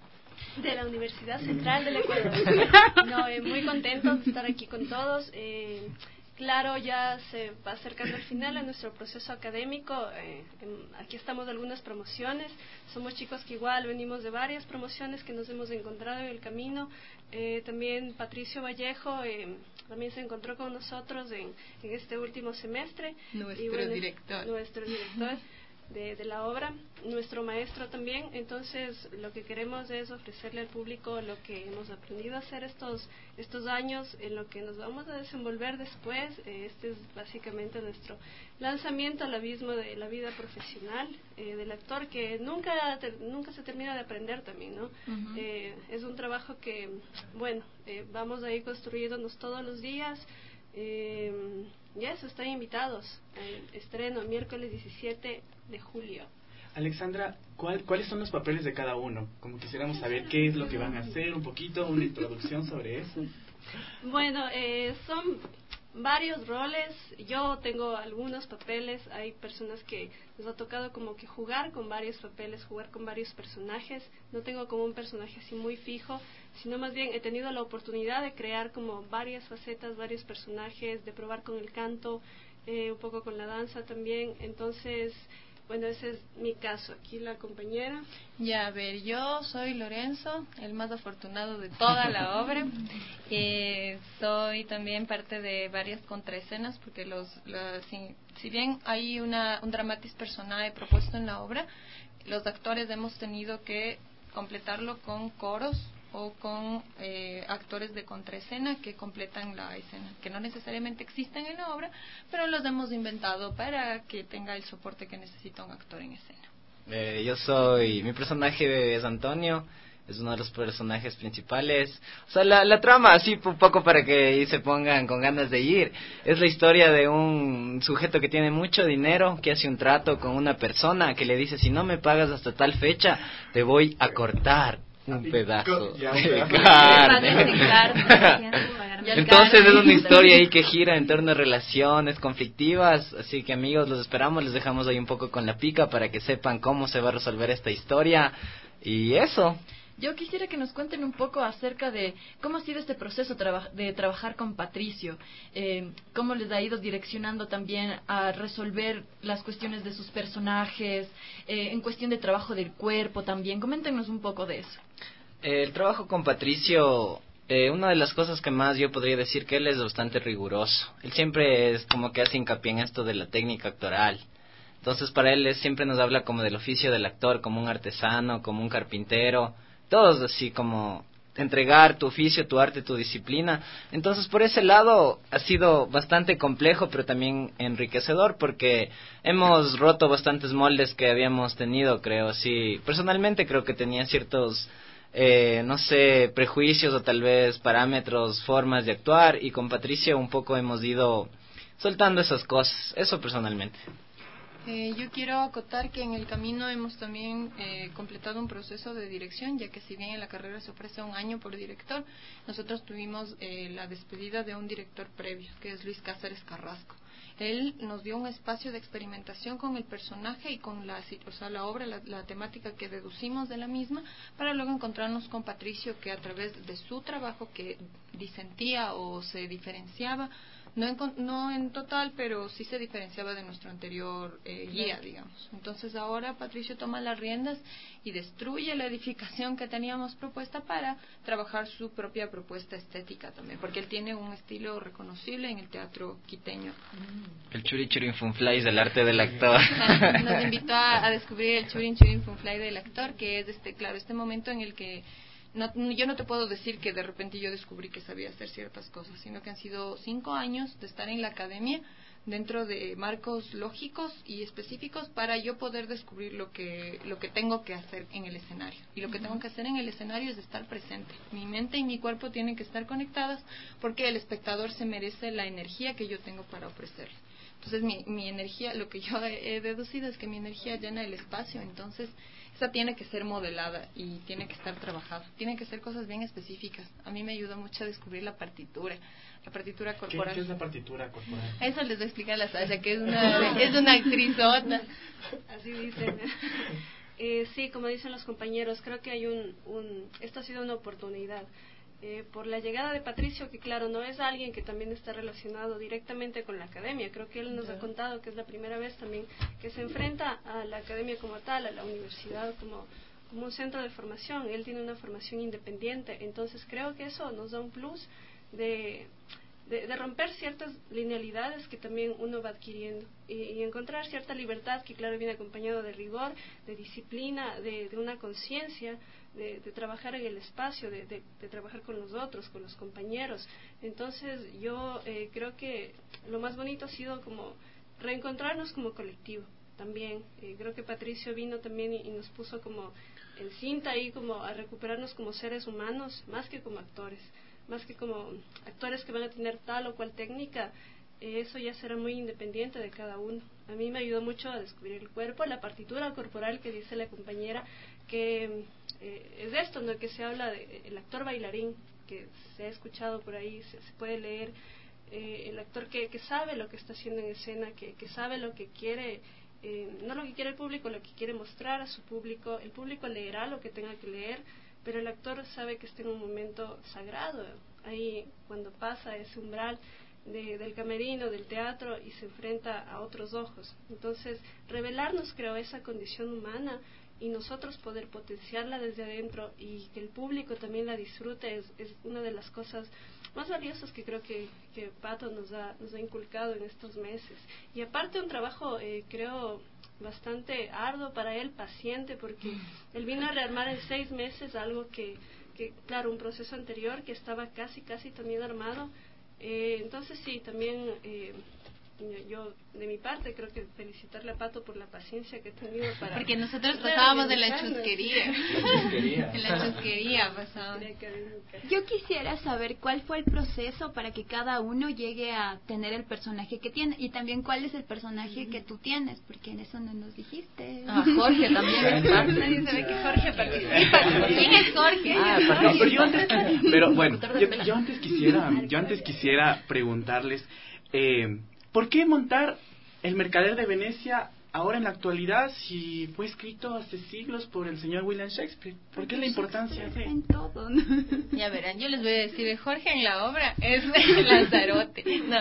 De la Universidad Central del Ecuador. No, eh, muy contentos de estar aquí con todos. Eh, claro, ya se va acercando al final a nuestro proceso académico. Eh, en, aquí estamos de algunas promociones. Somos chicos que igual venimos de varias promociones que nos hemos encontrado en el camino. Eh, también Patricio Vallejo eh, también se encontró con nosotros en, en este último semestre. Nuestro y bueno, director. Nuestro director. De, de la obra, nuestro maestro también. Entonces lo que queremos es ofrecerle al público lo que hemos aprendido a hacer estos estos años, en lo que nos vamos a desenvolver después. Este es básicamente nuestro lanzamiento al abismo de la vida profesional eh, del actor, que nunca te, nunca se termina de aprender también, ¿no? Uh-huh. Eh, es un trabajo que, bueno, eh, vamos a ir construyéndonos todos los días. Eh, y eso, están invitados. Eh, estreno miércoles diecisiete de julio. Alexandra, ¿cuál, ¿cuáles son los papeles de cada uno? Como quisiéramos saber qué es lo que van a hacer, un poquito, una introducción sobre eso. Bueno, eh, son varios roles. Yo tengo algunos papeles. Hay personas que nos ha tocado como que jugar con varios papeles, jugar con varios personajes. No tengo como un personaje así muy fijo, sino más bien he tenido la oportunidad de crear como varias facetas, varios personajes, de probar con el canto, eh, un poco con la danza también. Entonces, bueno, ese es mi caso. Aquí la compañera. Ya, a ver, yo soy Lorenzo, el más afortunado de toda la obra. Eh, soy también parte de varias contraescenas, porque los, los si, si bien hay una, un dramatis personae propuesto en la obra, los actores hemos tenido que completarlo con coros o con eh, actores de contraescena que completan la escena, que no necesariamente existen en la obra, pero los hemos inventado para que tenga el soporte que necesita un actor en escena. Eh, yo soy, mi personaje es Antonio, es uno de los personajes principales. O sea, la, la trama, así un poco para que se pongan con ganas de ir, es la historia de un sujeto que tiene mucho dinero, que hace un trato con una persona que le dice: si no me pagas hasta tal fecha, te voy a cortar un pedazo de carne. Entonces es una historia ahí que gira en torno a relaciones conflictivas, así que amigos, los esperamos, les dejamos ahí un poco con la pica para que sepan cómo se va a resolver esta historia, y eso. Yo quisiera que nos cuenten un poco acerca de cómo ha sido este proceso traba- de trabajar con Patricio, eh, cómo les ha ido direccionando también a resolver las cuestiones de sus personajes, eh, en cuestión de trabajo del cuerpo también. Coméntenos un poco de eso. Eh, el trabajo con Patricio, eh, una de las cosas que más yo podría decir que él es bastante riguroso. Él siempre es como que hace hincapié en esto de la técnica actoral. Entonces para él es, siempre nos habla como del oficio del actor, como un artesano, como un carpintero. Todos así como entregar tu oficio, tu arte, tu disciplina. Entonces por ese lado ha sido bastante complejo, pero también enriquecedor, porque hemos roto bastantes moldes que habíamos tenido, creo. Sí, personalmente creo que tenía ciertos, eh, no sé, prejuicios o tal vez parámetros, formas de actuar, y con Patricio un poco hemos ido soltando esas cosas, eso personalmente. Eh, yo quiero acotar que en el camino hemos también eh, completado un proceso de dirección, ya que si bien en la carrera se ofrece un año por director, nosotros tuvimos eh, la despedida de un director previo, que es Luis Cáceres Carrasco. Él nos dio un espacio de experimentación con el personaje y con la, o sea, la obra, la, la temática que deducimos de la misma, para luego encontrarnos con Patricio, que a través de su trabajo que disentía o se diferenciaba, no en, no en total, pero sí se diferenciaba de nuestro anterior eh, guía, digamos. Entonces ahora Patricio toma las riendas y destruye la edificación que teníamos propuesta para trabajar su propia propuesta estética también, porque él tiene un estilo reconocible en el teatro quiteño. El Churin Churin Funfly del arte del actor. Nos invitó a, a descubrir el Churin Churin Funfly del actor, que es este, claro, este momento en el que No, yo no te puedo decir que de repente yo descubrí que sabía hacer ciertas cosas, sino que han sido cinco años de estar en la academia dentro de marcos lógicos y específicos para yo poder descubrir lo que lo que tengo que hacer en el escenario. Y lo que tengo que hacer en el escenario es estar presente. Mi mente y mi cuerpo tienen que estar conectadas, porque el espectador se merece la energía que yo tengo para ofrecerle. Entonces mi, mi energía, lo que yo he, he deducido es que mi energía llena el espacio, entonces esa tiene que ser modelada y tiene que estar trabajada. Tienen que ser cosas bien específicas. A mí me ayudó mucho a descubrir la partitura, la partitura corporal. ¿Qué, qué es la partitura corporal? Eso les voy a explicar a la Sasha, que es una, es una actrizota. Así dicen. Eh, sí, como dicen los compañeros, creo que hay un, un esto ha sido una oportunidad. Eh, por la llegada de Patricio, que claro, no es alguien que también está relacionado directamente con la academia. Creo que él nos ha contado que es la primera vez también que se enfrenta a la academia como tal, a la universidad como, como un centro de formación. Él tiene una formación independiente, entonces creo que eso nos da un plus de, de, de romper ciertas linealidades que también uno va adquiriendo y, y encontrar cierta libertad que claro viene acompañado de rigor, de disciplina, de, de una conciencia, De, de trabajar en el espacio, de, de, de trabajar con los otros, con los compañeros. Entonces yo eh, creo que lo más bonito ha sido como reencontrarnos como colectivo también. Eh, creo que Patricio vino también y, y nos puso como en cinta ahí como a recuperarnos como seres humanos, más que como actores, más que como actores que van a tener tal o cual técnica. eh, eso ya será muy independiente de cada uno. A mí me ayudó mucho a descubrir el cuerpo, la partitura corporal que dice la compañera, que eh, es esto, ¿no? Que se habla del actor bailarín, que se ha escuchado por ahí, se, se puede leer, eh, el actor que, que sabe lo que está haciendo en escena, que, que sabe lo que quiere, eh, no lo que quiere el público, lo que quiere mostrar a su público. El público leerá lo que tenga que leer, pero el actor sabe que está en un momento sagrado, ahí cuando pasa ese umbral de, del camerino, del teatro, y se enfrenta a otros ojos. Entonces, revelarnos, creo, esa condición humana, y nosotros poder potenciarla desde adentro y que el público también la disfrute, es, es una de las cosas más valiosas que creo que, que Pato nos ha, nos ha inculcado en estos meses. Y aparte un trabajo, eh, creo, bastante arduo para él, paciente, porque él vino a rearmar en seis meses algo que, que claro, un proceso anterior que estaba casi, casi también armado. Eh, entonces sí, también... Eh, yo de mi parte creo que felicitarle a Pato por la paciencia que ha tenido para... Porque nosotros pasábamos de la chusquería. De la chusquería pasábamos. Yo quisiera saber cuál fue el proceso para que cada uno llegue a tener el personaje que tiene, y también cuál es el personaje que tú tienes, porque en eso no nos dijiste. Ah, Jorge también. Nadie sabe que Jorge participa. ¿Quién es Jorge? Ah, no, pero yo antes, pero bueno, yo, yo antes quisiera, yo antes quisiera preguntarles, eh, ¿por qué montar El Mercader de Venecia ahora en la actualidad si fue escrito hace siglos por el señor William Shakespeare? ¿Por qué la importancia de...? En todo, ¿no? Ya verán, yo les voy a decir, Jorge en la obra es Lanzarote. No,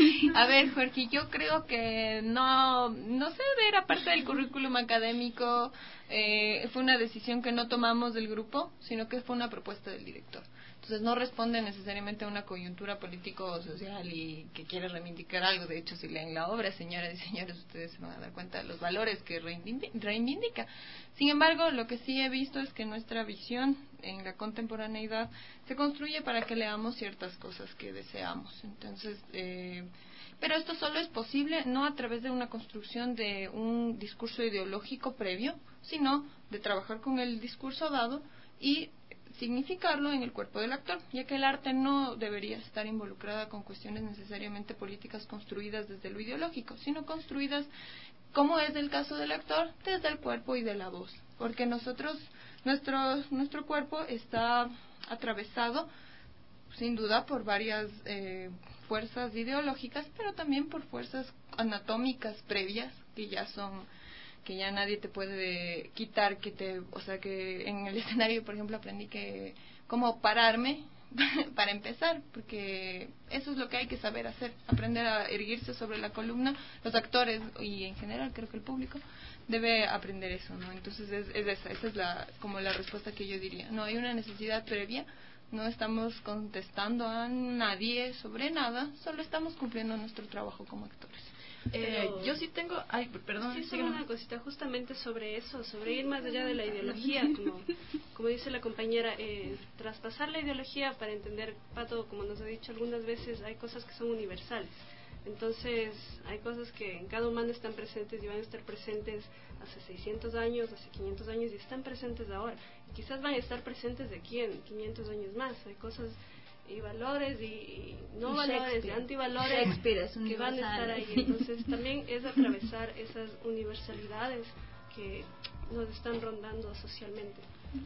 a ver, Jorge, yo creo que no, no sé, era parte del currículum académico, eh, fue una decisión que no tomamos del grupo, sino que fue una propuesta del director. Entonces no responde necesariamente a una coyuntura político o social y que quiere reivindicar algo. De hecho, si leen la obra, señoras y señores, ustedes se van a dar cuenta de los valores que reivindica. Sin embargo, lo que sí he visto es que nuestra visión en la contemporaneidad se construye para que leamos ciertas cosas que deseamos. Entonces, eh, pero esto solo es posible no a través de una construcción de un discurso ideológico previo, sino de trabajar con el discurso dado y significarlo en el cuerpo del actor, ya que el arte no debería estar involucrada con cuestiones necesariamente políticas construidas desde lo ideológico, sino construidas, como es el caso del actor, desde el cuerpo y de la voz, porque nosotros, nuestro, nuestro cuerpo está atravesado, sin duda, por varias eh, fuerzas ideológicas, pero también por fuerzas anatómicas previas, que ya son... que ya nadie te puede quitar, que te, o sea, que en el escenario, por ejemplo, aprendí que cómo pararme para empezar, porque eso es lo que hay que saber hacer, aprender a erguirse sobre la columna. Los actores y en general creo que el público debe aprender eso, ¿no? Entonces es, es esa, esa es la como la respuesta que yo diría. No hay una necesidad previa, no estamos contestando a nadie sobre nada, solo estamos cumpliendo nuestro trabajo como actores. Eh, yo sí tengo, ay, perdón, sí, solo una cosita justamente sobre eso, sobre ir más allá de la ideología, como, como dice la compañera, eh, traspasar la ideología para entender, Pato, como nos ha dicho algunas veces, hay cosas que son universales. Entonces, hay cosas que en cada humano están presentes y van a estar presentes hace seiscientos años, hace quinientos años, y están presentes ahora. Y quizás van a estar presentes de aquí en quinientos años más. Hay cosas y valores y, y no y valores y antivalores que van a estar ahí. Entonces también es atravesar esas universalidades que nos están rondando socialmente.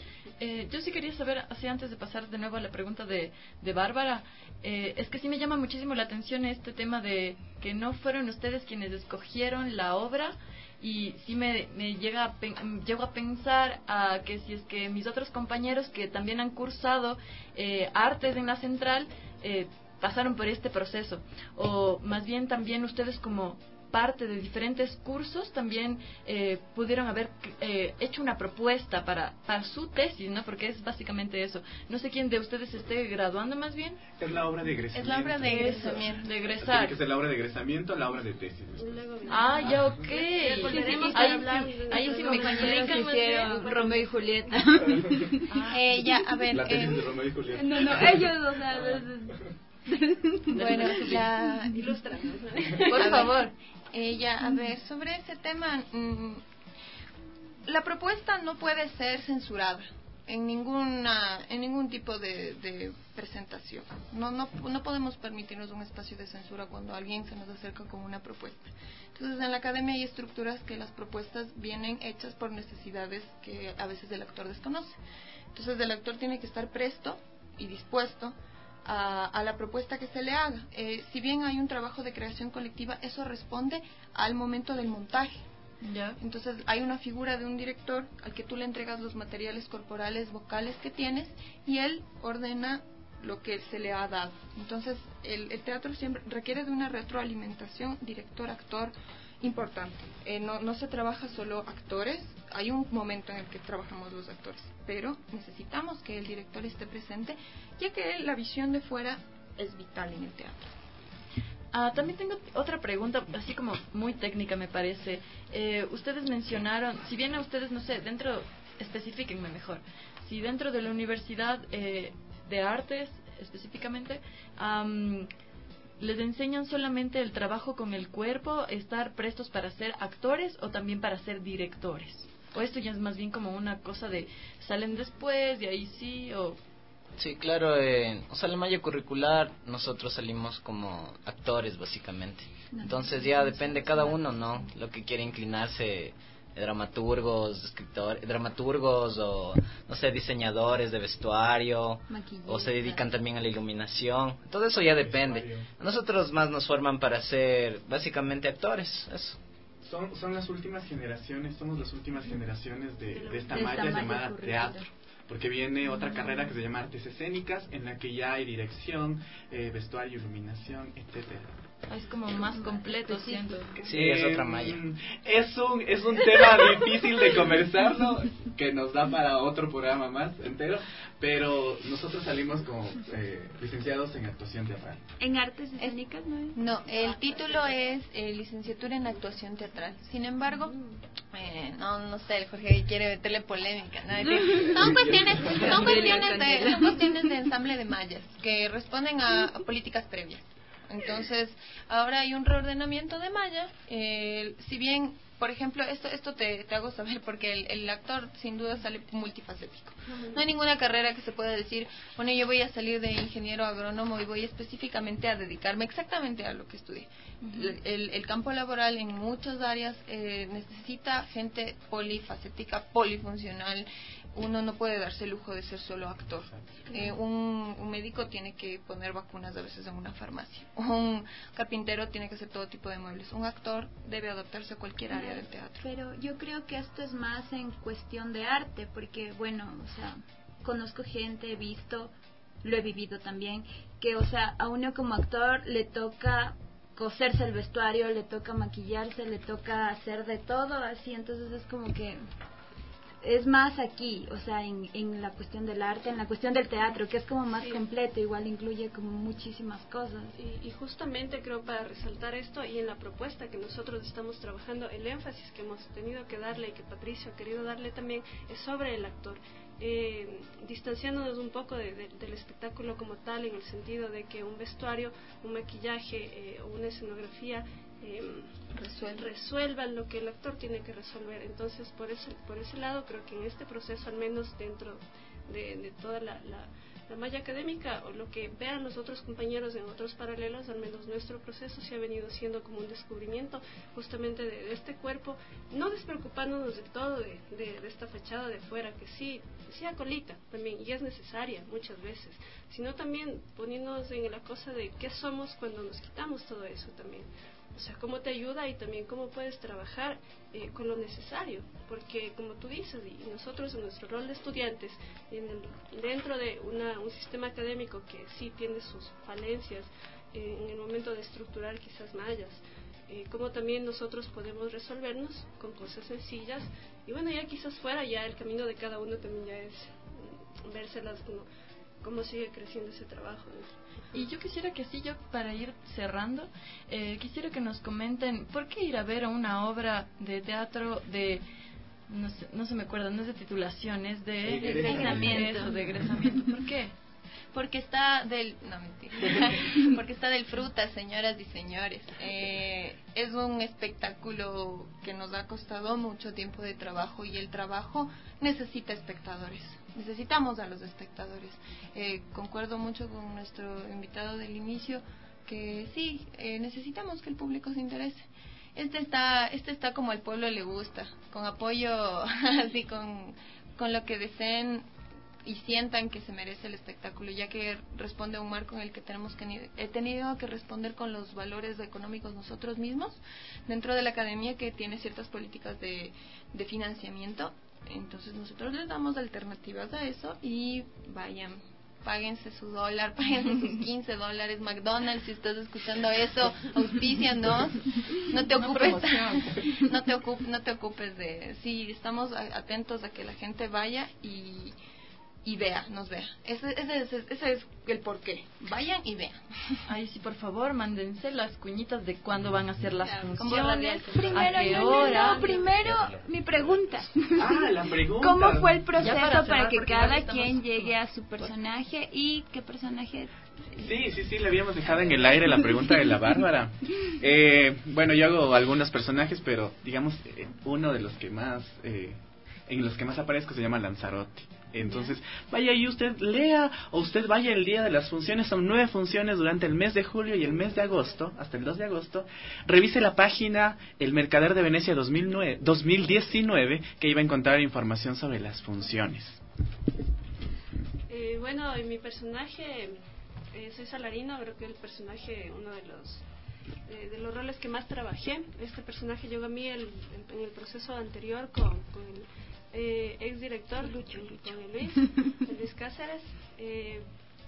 Eh, yo sí quería saber, así antes de pasar de nuevo a la pregunta de, de Bárbara, eh, es que sí me llama muchísimo la atención este tema de que no fueron ustedes quienes escogieron la obra. Y sí me, me llega a pen, llego a pensar a que si es que mis otros compañeros que también han cursado eh, artes en la central eh, pasaron por este proceso, o más bien también ustedes como parte de diferentes cursos también eh, pudieron haber eh, hecho una propuesta para, para su tesis, ¿no? Porque es básicamente eso. No sé quién de ustedes esté graduando más bien. Es la obra de egresamiento. Es la obra de egresamiento. De egresar. Tiene que ser la obra de egresamiento, la obra de tesis. Ah, ya, ok. Ahí, ahí sí me explican hicieron Romeo y Julieta. Ah. eh, ya, a ver. La tesis eh, de Romeo y Julieta. No, no, ellos, o sea... bueno, la... Ilustra. Por favor. Eh, ya, a ver, sobre ese tema, mmm, la propuesta no puede ser censurada. en ninguna en ningún tipo de, de presentación. No, no no podemos permitirnos un espacio de censura cuando alguien se nos acerca con una propuesta. Entonces, en la academia hay estructuras que las propuestas vienen hechas por necesidades que a veces el actor desconoce. Entonces, el actor tiene que estar presto y dispuesto a, a la propuesta que se le haga. Eh, si bien hay un trabajo de creación colectiva, eso responde al momento del montaje. Ya. Entonces hay una figura de un director al que tú le entregas los materiales corporales, vocales que tienes, y él ordena lo que se le ha dado. Entonces el, el teatro siempre requiere de una retroalimentación director-actor importante. Eh, no, no se trabaja solo actores, hay un momento en el que trabajamos los actores, pero necesitamos que el director esté presente, ya que la visión de fuera es vital en el teatro. Ah, también tengo otra pregunta, así como muy técnica me parece. Eh, ustedes mencionaron, si bien a ustedes, no sé, dentro, especifíquenme mejor, si dentro de la Universidad eh, de Artes, específicamente, um, les enseñan solamente el trabajo con el cuerpo, estar prestos para ser actores o también para ser directores. O esto ya es más bien como una cosa de salen después y ahí sí, o... Sí, claro, eh, o sea, la malla curricular nosotros salimos como actores básicamente. Entonces ya depende cada uno, ¿no? Lo que quiere inclinarse, dramaturgos, escritores, dramaturgos o, no sé, diseñadores de vestuario, o se dedican también a la iluminación. Todo eso ya depende. A nosotros más nos forman para ser básicamente actores, eso. Son, son las últimas generaciones, somos las últimas generaciones de, de esta malla llamada teatro. Porque viene otra carrera que se llama Artes Escénicas, en la que ya hay dirección, eh, vestuario, iluminación, etcétera. Es como más completo, siento. Sí, es otra malla. Es un, es un tema difícil de conversarlo, que nos da para otro programa más entero, pero nosotros salimos como eh, licenciados en actuación teatral. ¿En artes escénicas no es? No, el título es eh, licenciatura en actuación teatral. Sin embargo, eh, no no sé, el Jorge quiere meterle polémica, ¿no? Decir, son cuestiones, son cuestiones de, son cuestiones de ensamble de mallas que responden a, a políticas previas. Entonces, ahora hay un reordenamiento de malla. Eh, si bien, por ejemplo, esto esto te, te hago saber porque el, el actor sin duda sale multifacético. No hay ninguna carrera que se pueda decir, bueno, yo voy a salir de ingeniero agrónomo y voy específicamente a dedicarme exactamente a lo que estudié. Uh-huh. el, el campo laboral en muchas áreas eh, necesita gente polifacética, polifuncional. Uno no puede darse el lujo de ser solo actor. Eh, un, un médico tiene que poner vacunas a veces en una farmacia. Un carpintero tiene que hacer todo tipo de muebles. Un actor debe adaptarse a cualquier área del teatro. Pero yo creo que esto es más en cuestión de arte, porque, bueno, o sea, conozco gente, he visto, lo he vivido también, que, o sea, a uno como actor le toca coserse el vestuario, le toca maquillarse, le toca hacer de todo, así, entonces es como que... es más aquí, o sea, en, en la cuestión del arte, en la cuestión del teatro, que es como más sí. completo, igual incluye como muchísimas cosas. Y, y justamente creo para resaltar esto y en la propuesta que nosotros estamos trabajando, el énfasis que hemos tenido que darle y que Patricio ha querido darle también es sobre el actor. Eh, distanciándonos un poco de, de, del espectáculo como tal, en el sentido de que un vestuario, un maquillaje eh, o una escenografía eh, resuelvan. resuelvan lo que el actor tiene que resolver. Entonces, por ese, por ese lado, creo que en este proceso, al menos dentro de, de toda la, la, la malla académica, o lo que vean los otros compañeros en otros paralelos, al menos nuestro proceso se ha venido siendo como un descubrimiento justamente de, de este cuerpo, no despreocupándonos de todo de, de, de esta fachada de fuera, que sí, sí acolita también, y es necesaria muchas veces, sino también poniéndonos en la cosa de qué somos cuando nos quitamos todo eso también. O sea, cómo te ayuda y también cómo puedes trabajar eh, con lo necesario, porque como tú dices, y nosotros en nuestro rol de estudiantes, en el, dentro de una, un sistema académico que sí tiene sus falencias eh, en el momento de estructurar quizás mallas, eh, cómo también nosotros podemos resolvernos con cosas sencillas, y bueno, ya quizás fuera, ya el camino de cada uno también ya es mm, vérselas como cómo sigue creciendo ese trabajo, ¿no? Y yo quisiera que sí, yo para ir cerrando, eh, quisiera que nos comenten por qué ir a ver a una obra de teatro de, no sé, no se me acuerda, no es de titulación, es de egresamiento, de egresamiento. ¿Por qué? Porque está del... No, mentira. Porque está del fruta, señoras y señores. Eh, es un espectáculo que nos ha costado mucho tiempo de trabajo y el trabajo necesita espectadores. Necesitamos a los espectadores. Eh, concuerdo mucho con nuestro invitado del inicio que sí, eh, necesitamos que el público se interese. Este está, este está como al pueblo le gusta, con apoyo, así con, con lo que deseen y sientan que se merece el espectáculo, ya que responde a un marco en el que tenemos que he tenido que responder con los valores económicos nosotros mismos dentro de la academia, que tiene ciertas políticas de, de financiamiento. Entonces nosotros les damos alternativas a eso y vayan, páguense su dólar, páguense sus quince dólares. McDonald's, si estás escuchando eso, auspícianos. No te ocupes, no te ocupes, no te ocupes de... Sí, estamos atentos a que la gente vaya y y vea, nos vea. Ese, ese, ese, ese es el porqué. Vayan y vean. Ay, sí, por favor, mándense las cuñitas de cuándo van a ser las claro, funciones, primero, a qué no, hora. No, no, primero, mi pregunta. Ah, la pregunta. ¿Cómo fue el proceso para, para que cada quien llegue a su personaje y qué personaje? Sí, sí, sí, le habíamos dejado en el aire la pregunta de la Bárbara. Eh, bueno, yo hago algunos personajes, pero digamos, eh, uno de los que más, eh, en los que más aparezco se llama Lanzarote. Entonces, vaya y usted lea, o usted vaya el día de las funciones. Son nueve funciones durante el mes de julio y el mes de agosto, hasta el dos de agosto. Revise la página El Mercader de Venecia dos mil nueve, dos mil diecinueve, que iba a encontrar información sobre las funciones. Eh, bueno, en mi personaje, eh, soy Salarino, creo que el personaje, uno de los eh, de los roles que más trabajé. Este personaje llegó a mí el, en, en el proceso anterior con, con el Eh, ex director Lucho, con el Luis, el Luis Cáceres. Eh,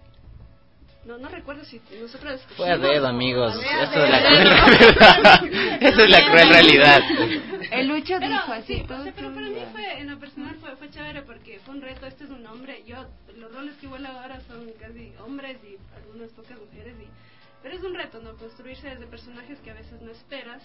no no recuerdo si nosotros fue a dedo, amigos. Esa es la cruel realidad. Esa es la cruel realidad. El Lucho pero, dijo así. Sí, todo, o sea, pero para mí fue, en lo personal fue, fue chévere porque fue un reto. Este es un hombre. Yo, los roles que igual ahora son casi hombres y algunas pocas mujeres. Y, pero es un reto, ¿no? Construirse desde personajes que a veces no esperas.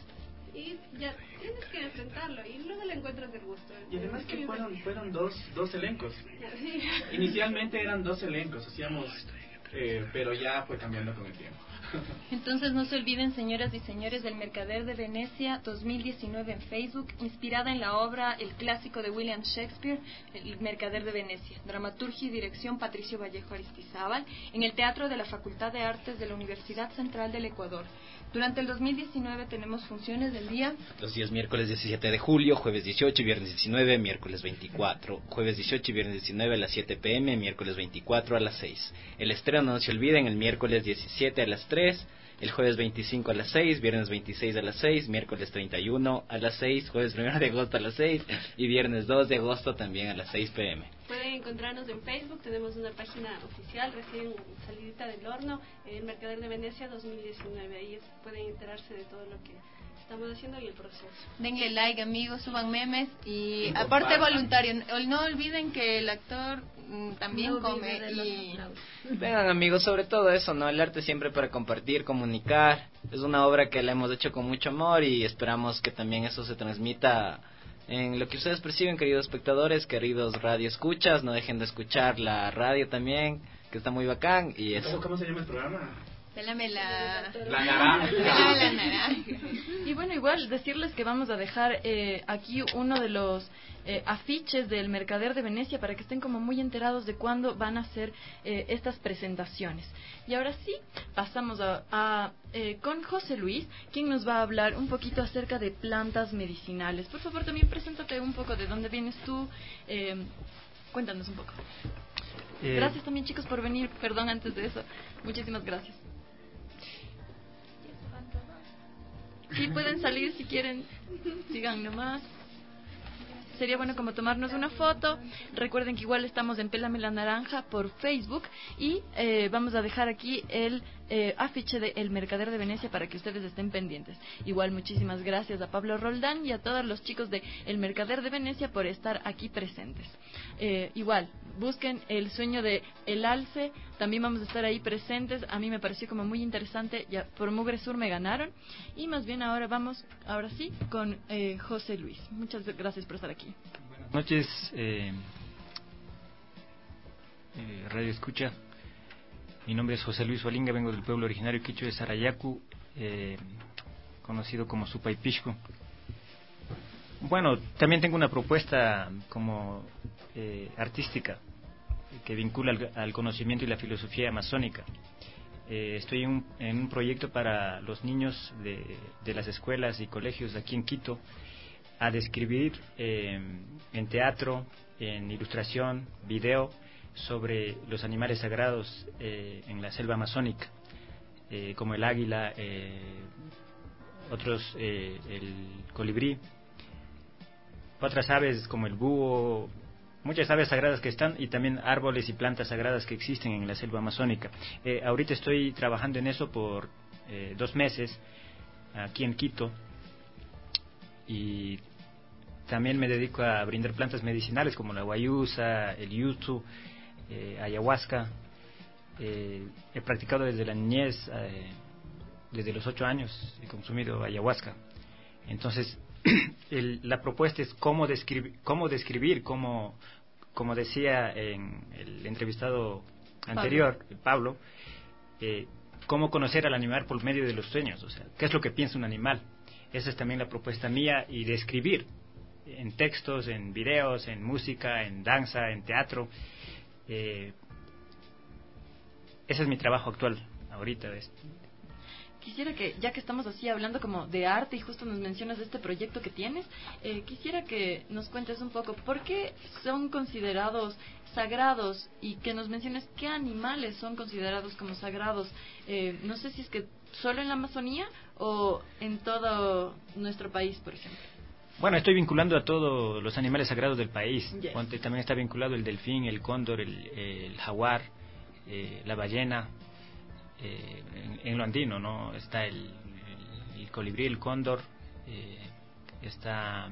Y ya tienes que enfrentarlo y luego le encuentras el gusto. Y además que fueron fueron dos dos elencos. Sí. Inicialmente eran dos elencos, hacíamos, eh, pero ya fue cambiando con el tiempo. Entonces no se olviden, señoras y señores, del Mercader de Venecia dos mil diecinueve en Facebook, inspirada en la obra El Clásico de William Shakespeare, El Mercader de Venecia, dramaturgia y dirección Patricio Vallejo Aristizábal, en el Teatro de la Facultad de Artes de la Universidad Central del Ecuador. Durante el dos mil diecinueve tenemos funciones del día... Los días miércoles diecisiete de julio, jueves dieciocho y viernes diecinueve, miércoles veinticuatro. Jueves dieciocho y viernes diecinueve a las siete pm, miércoles veinticuatro a las seis. El estreno, no se olviden, el miércoles diecisiete a las tres, el jueves veinticinco a las seis, viernes veintiséis a las seis, miércoles treinta y uno a las seis, jueves primero de agosto a las seis y viernes dos de agosto también a las seis pm. Pueden encontrarnos en Facebook, tenemos una página oficial recién salidita del horno, el Mercader de Venecia dos mil diecinueve, ahí pueden enterarse de todo lo que estamos haciendo y el proceso. Denle like, amigos, suban memes y aparte voluntario, no olviden que el actor mm, también no come y... Vengan, amigos, sobre todo eso, ¿no? El arte siempre para compartir, comunicar, es una obra que la hemos hecho con mucho amor y esperamos que también eso se transmita en lo que ustedes perciben, queridos espectadores, queridos radioescuchas. No dejen de escuchar la radio también, que está muy bacán. Y eso. ¿Cómo, ¿Cómo se llama el programa? Pélame la... La naranja. Pélame la naranja. Y bueno, igual decirles que vamos a dejar eh, aquí uno de los eh, afiches del Mercader de Venecia para que estén como muy enterados de cuándo van a ser eh, estas presentaciones. Y ahora sí, pasamos a, a eh, con José Luis, quien nos va a hablar un poquito acerca de plantas medicinales. Por favor, también preséntate un poco de dónde vienes tú. Eh, cuéntanos un poco. Eh, gracias también, chicos, por venir. Perdón antes de eso. Muchísimas gracias. Sí, pueden salir si quieren. Sigan nomás. Sería bueno como tomarnos una foto. Recuerden que igual estamos en Pélame la Naranja por Facebook. Y eh, vamos a dejar aquí el eh, afiche de El Mercader de Venecia para que ustedes estén pendientes. Igual muchísimas gracias a Pablo Roldán y a todos los chicos de El Mercader de Venecia por estar aquí presentes. Eh, igual, busquen El Sueño de El Alce. También vamos a estar ahí presentes. A mí me pareció como muy interesante. Ya por Mugre Sur me ganaron. Y más bien ahora vamos, ahora sí, con eh, José Luis. Muchas gracias por estar aquí. Buenas noches, eh, eh, Radio Escucha. Mi nombre es José Luis Olinga, vengo del pueblo originario quichua de Sarayacu, eh, conocido como Supaipishku. Bueno, también tengo una propuesta como eh, artística que vincula al, al conocimiento y la filosofía amazónica. Eh, estoy en un, en un proyecto para los niños de, de las escuelas y colegios aquí en Quito a describir eh, en teatro, en ilustración, video, sobre los animales sagrados eh, en la selva amazónica, eh, como el águila, eh, otros, eh, el colibrí, otras aves como el búho, muchas aves sagradas que están, y también árboles y plantas sagradas que existen en la selva amazónica. Eh, ahorita estoy trabajando en eso por eh, dos meses aquí en Quito, y también me dedico a brindar plantas medicinales como la guayusa, el yuzu, eh, ayahuasca. Eh, he practicado desde la niñez, eh, desde los ocho años he consumido ayahuasca. Entonces, el, la propuesta es cómo describir, cómo, describir, cómo, como decía en el entrevistado anterior, Pablo, Pablo eh, cómo conocer al animal por medio de los sueños, o sea, qué es lo que piensa un animal. Esa es también la propuesta mía, y describir en textos, en videos, en música, en danza, en teatro. Eh, ese es mi trabajo actual ahorita. Quisiera que, ya que estamos así hablando como de arte y justo nos mencionas de este proyecto que tienes, eh, quisiera que nos cuentes un poco por qué son considerados sagrados, y que nos menciones qué animales son considerados como sagrados. Eh, no sé si es que solo en la Amazonía o en todo nuestro país, por ejemplo. Bueno, estoy vinculando a todos los animales sagrados del país. Yes. También está vinculado el delfín, el cóndor, el, el jaguar, eh, la ballena. Eh, en, en lo andino, ¿no? Está el, el, el colibrí, el cóndor, eh, está...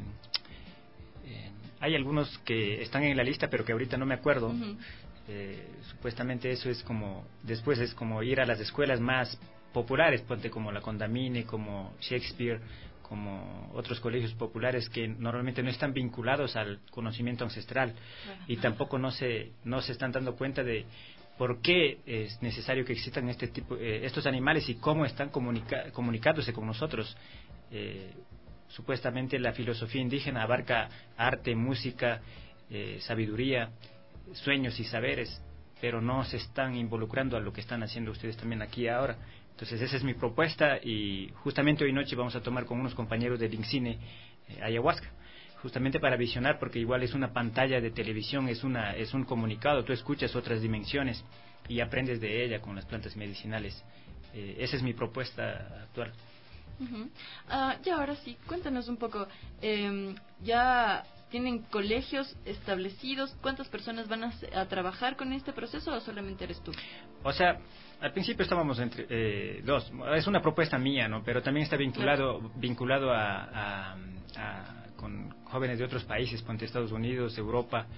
Eh, hay algunos que están en la lista, pero que ahorita no me acuerdo. Uh-huh. eh, supuestamente eso es como... Después es como ir a las escuelas más populares, ponte como la Condamine, como Shakespeare, como otros colegios populares que normalmente no están vinculados al conocimiento ancestral, uh-huh. y tampoco no se no se están dando cuenta de por qué es necesario que existan este tipo eh, estos animales y cómo están comunica- comunicándose con nosotros. Eh, supuestamente la filosofía indígena abarca arte, música, eh, sabiduría, sueños y saberes, pero no se están involucrando a lo que están haciendo ustedes también aquí ahora. Entonces esa es mi propuesta, y justamente hoy noche vamos a tomar con unos compañeros del INCINE eh, ayahuasca, justamente para visionar, porque igual es una pantalla de televisión, es una es un comunicado, tú escuchas otras dimensiones y aprendes de ella con las plantas medicinales. Eh, esa es mi propuesta actual. Uh-huh. Uh, y ahora sí, cuéntanos un poco, eh, ya tienen colegios establecidos, ¿cuántas personas van a, a trabajar con este proceso o solamente eres tú? O sea, al principio estábamos entre eh, dos, es una propuesta mía, ¿no? Pero también está vinculado claro. vinculado a, a, a con jóvenes de otros países, ponte Estados Unidos, Europa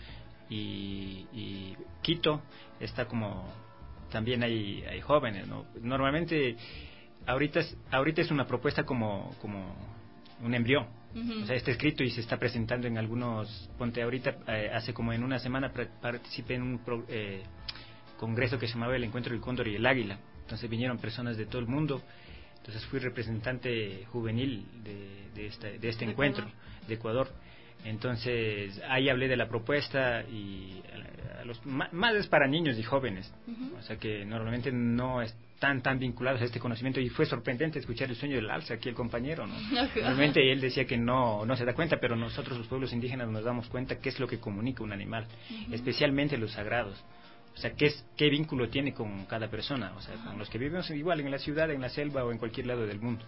y, y Quito, está como también hay hay jóvenes, ¿no? Normalmente ahorita es, ahorita es una propuesta como como un embrión. Uh-huh. O sea, está escrito y se está presentando en algunos, ponte ahorita, eh, hace como en una semana participé en un pro, eh, congreso que se llamaba el Encuentro del Cóndor y el Águila. Entonces vinieron personas de todo el mundo. Entonces fui representante juvenil de, de, esta, de este de encuentro Ecuador. de Ecuador. Entonces ahí hablé de la propuesta, y a, a los, más es para niños y jóvenes. Uh-huh. O sea que normalmente no están tan vinculados a este conocimiento, y fue sorprendente escuchar el sueño del alce aquí el compañero, ¿no? Realmente él decía que no no se da cuenta, pero nosotros los pueblos indígenas nos damos cuenta qué es lo que comunica un animal, uh-huh. especialmente los sagrados. O sea, ¿qué, es, qué vínculo tiene con cada persona? O sea, con los que vivimos igual en la ciudad, en la selva o en cualquier lado del mundo.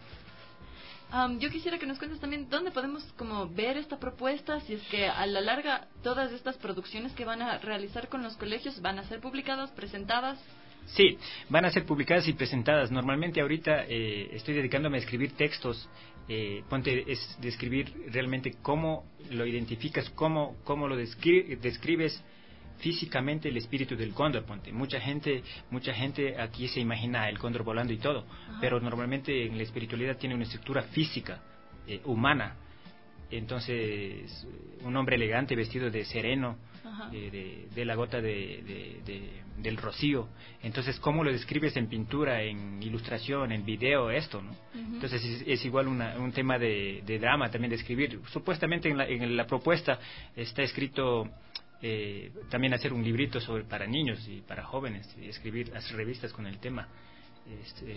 Um, yo quisiera que nos cuentes también dónde podemos como ver esta propuesta, si es que a la larga todas estas producciones que van a realizar con los colegios van a ser publicadas, presentadas. Sí, van a ser publicadas y presentadas. Normalmente ahorita eh, estoy dedicándome a escribir textos. Eh, ponte, es describir realmente cómo lo identificas, cómo, cómo lo descri- describes físicamente el espíritu del cóndor. Ponte, mucha gente mucha gente aquí se imagina el cóndor volando y todo. Ajá. Pero normalmente en la espiritualidad tiene una estructura física, eh, humana, entonces un hombre elegante vestido de sereno, eh, de, de la gota de, de, de, del rocío. Entonces, ¿cómo lo describes en pintura, en ilustración, en video, esto, ¿no? Uh-huh. Entonces es, es igual una, un tema de, de drama también de escribir. Supuestamente en la, en la propuesta está escrito eh, también hacer un librito sobre para niños y para jóvenes, y escribir, hacer revistas con el tema. Este,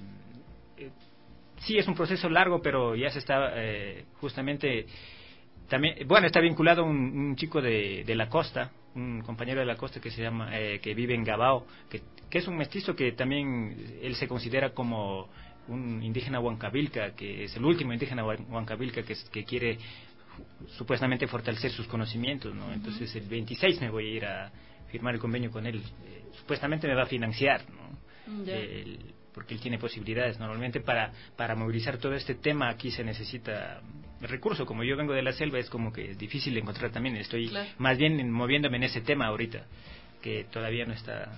eh, sí, es un proceso largo, pero ya se está eh, justamente también, bueno, está vinculado un, un chico de, de la costa, un compañero de la costa que se llama, eh, que vive en Gabao, que, que es un mestizo que también él se considera como un indígena huancavilca, que es el último indígena huancavilca que, que quiere supuestamente fortalecer sus conocimientos, ¿no? Uh-huh. Entonces el veintiséis me voy a ir a firmar el convenio con él, eh, supuestamente me va a financiar, ¿no? Yeah. El, porque él tiene posibilidades. Normalmente para, para movilizar todo este tema aquí se necesita recurso. Como yo vengo de la selva, es como que es difícil de encontrar también. Estoy claro. más bien moviéndome en ese tema ahorita, que todavía no está.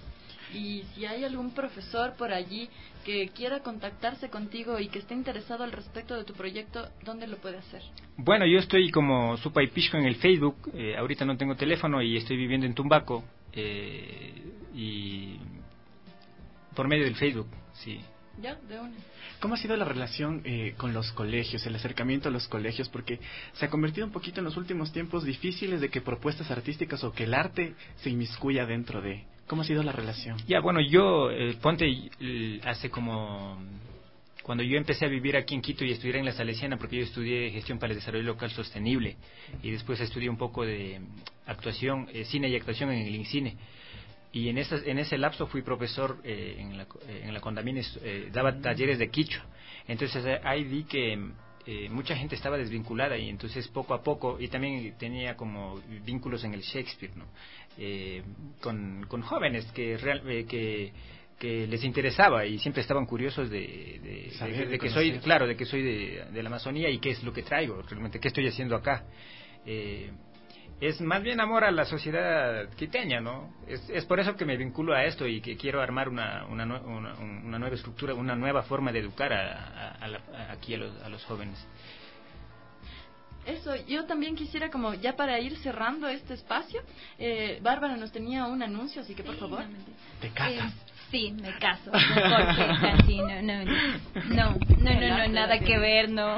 Y si hay algún profesor por allí que quiera contactarse contigo y que esté interesado al respecto de tu proyecto, ¿dónde lo puede hacer? Bueno, yo estoy como Supaypisco en el Facebook. Eh, ahorita no tengo teléfono y estoy viviendo en Tumbaco. Eh, y... por medio del Facebook, sí. Ya, de una. ¿Cómo ha sido la relación eh, con los colegios, el acercamiento a los colegios? Porque se ha convertido un poquito en los últimos tiempos difíciles de que propuestas artísticas o que el arte se inmiscuya dentro de... ¿Cómo ha sido la relación? Ya, bueno, yo, eh, ponte, eh, hace como... Cuando yo empecé a vivir aquí en Quito y estudié en la Salesiana, porque yo estudié gestión para el desarrollo local sostenible, y después estudié un poco de actuación, eh, cine y actuación en el INCINE. Y en ese, en ese lapso fui profesor eh, en, la, en la Condamines, eh, daba talleres de quichua. Entonces ahí vi que eh, mucha gente estaba desvinculada y entonces poco a poco, y también tenía como vínculos en el Shakespeare, ¿no? Eh, con, con jóvenes que, real, eh, que que les interesaba y siempre estaban curiosos de, de, Saber, de, de, de que soy, claro, de que soy de, de la Amazonía y qué es lo que traigo, realmente qué estoy haciendo acá. Eh, es más bien amor a la sociedad quiteña, ¿no? Es, es por eso que me vinculo a esto y que quiero armar una, una, una, una nueva estructura, una nueva forma de educar a, a, a la, a aquí a los, a los jóvenes. Eso, yo también quisiera, como ya para ir cerrando este espacio, eh, Bárbara nos tenía un anuncio, así que por sí, favor. ¿Te casas? Eh, sí, me caso. Porque, sí, no, no, no, no, no, no, nada que ver, no.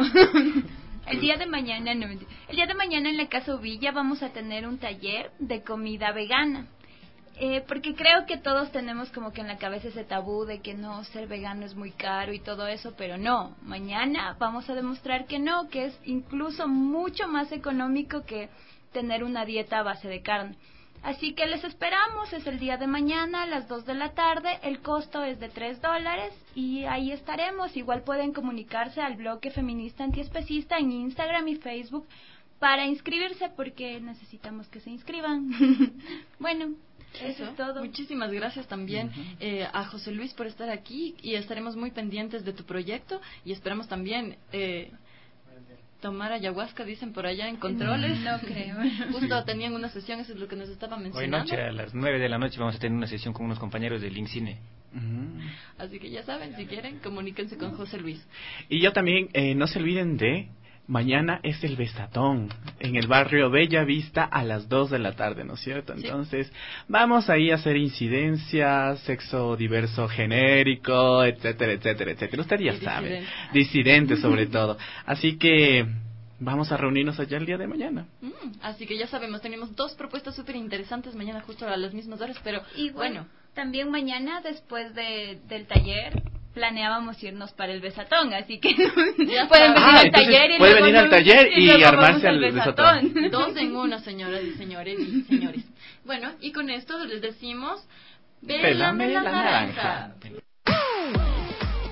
El día de mañana, no, el día de mañana en la Casa Uvilla vamos a tener un taller de comida vegana. Eh, porque creo que todos tenemos como que en la cabeza ese tabú de que no, ser vegano es muy caro y todo eso, pero no, mañana vamos a demostrar que no, que es incluso mucho más económico que tener una dieta a base de carne. Así que les esperamos, es el día de mañana a las dos de la tarde, el costo es de tres dólares y ahí estaremos. Igual pueden comunicarse al bloque feminista antiespecista en Instagram y Facebook para inscribirse porque necesitamos que se inscriban. Bueno, eso, eso es todo. Muchísimas gracias también uh-huh. eh, a José Luis por estar aquí y estaremos muy pendientes de tu proyecto y esperamos también... Eh, tomar ayahuasca, dicen por allá en controles. No, no creo. Justo tenían una sesión, eso es lo que nos estaba mencionando. Hoy noche a las nueve de la noche vamos a tener una sesión con unos compañeros del INCINE. Uh-huh. Así que ya saben, si quieren, comuníquense con José Luis. Y yo también, eh, no se olviden de... Mañana es el Besatón en el barrio Bella Vista a las dos de la tarde, ¿no es cierto? Entonces, sí. Vamos ahí a hacer incidencias, sexo diverso genérico, etcétera, etcétera, etcétera. Usted ya sabe, disidente sobre todo. Así que vamos a reunirnos allá el día de mañana. Mm, así que ya sabemos, tenemos dos propuestas súper interesantes mañana justo a las mismas horas, pero y bueno. bueno. También mañana, después de, del taller... planeábamos irnos para el Besatón, así que pueden venir ah, al taller y puede venir al taller y, y armarse al Besatón. Besatón. Dos en uno, señoras y señores y señores. Bueno, y con esto les decimos Pélame la, la naranja. naranja.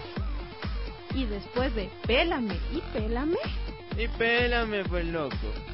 Y después de Pélame y Pélame y Pélame, pues loco.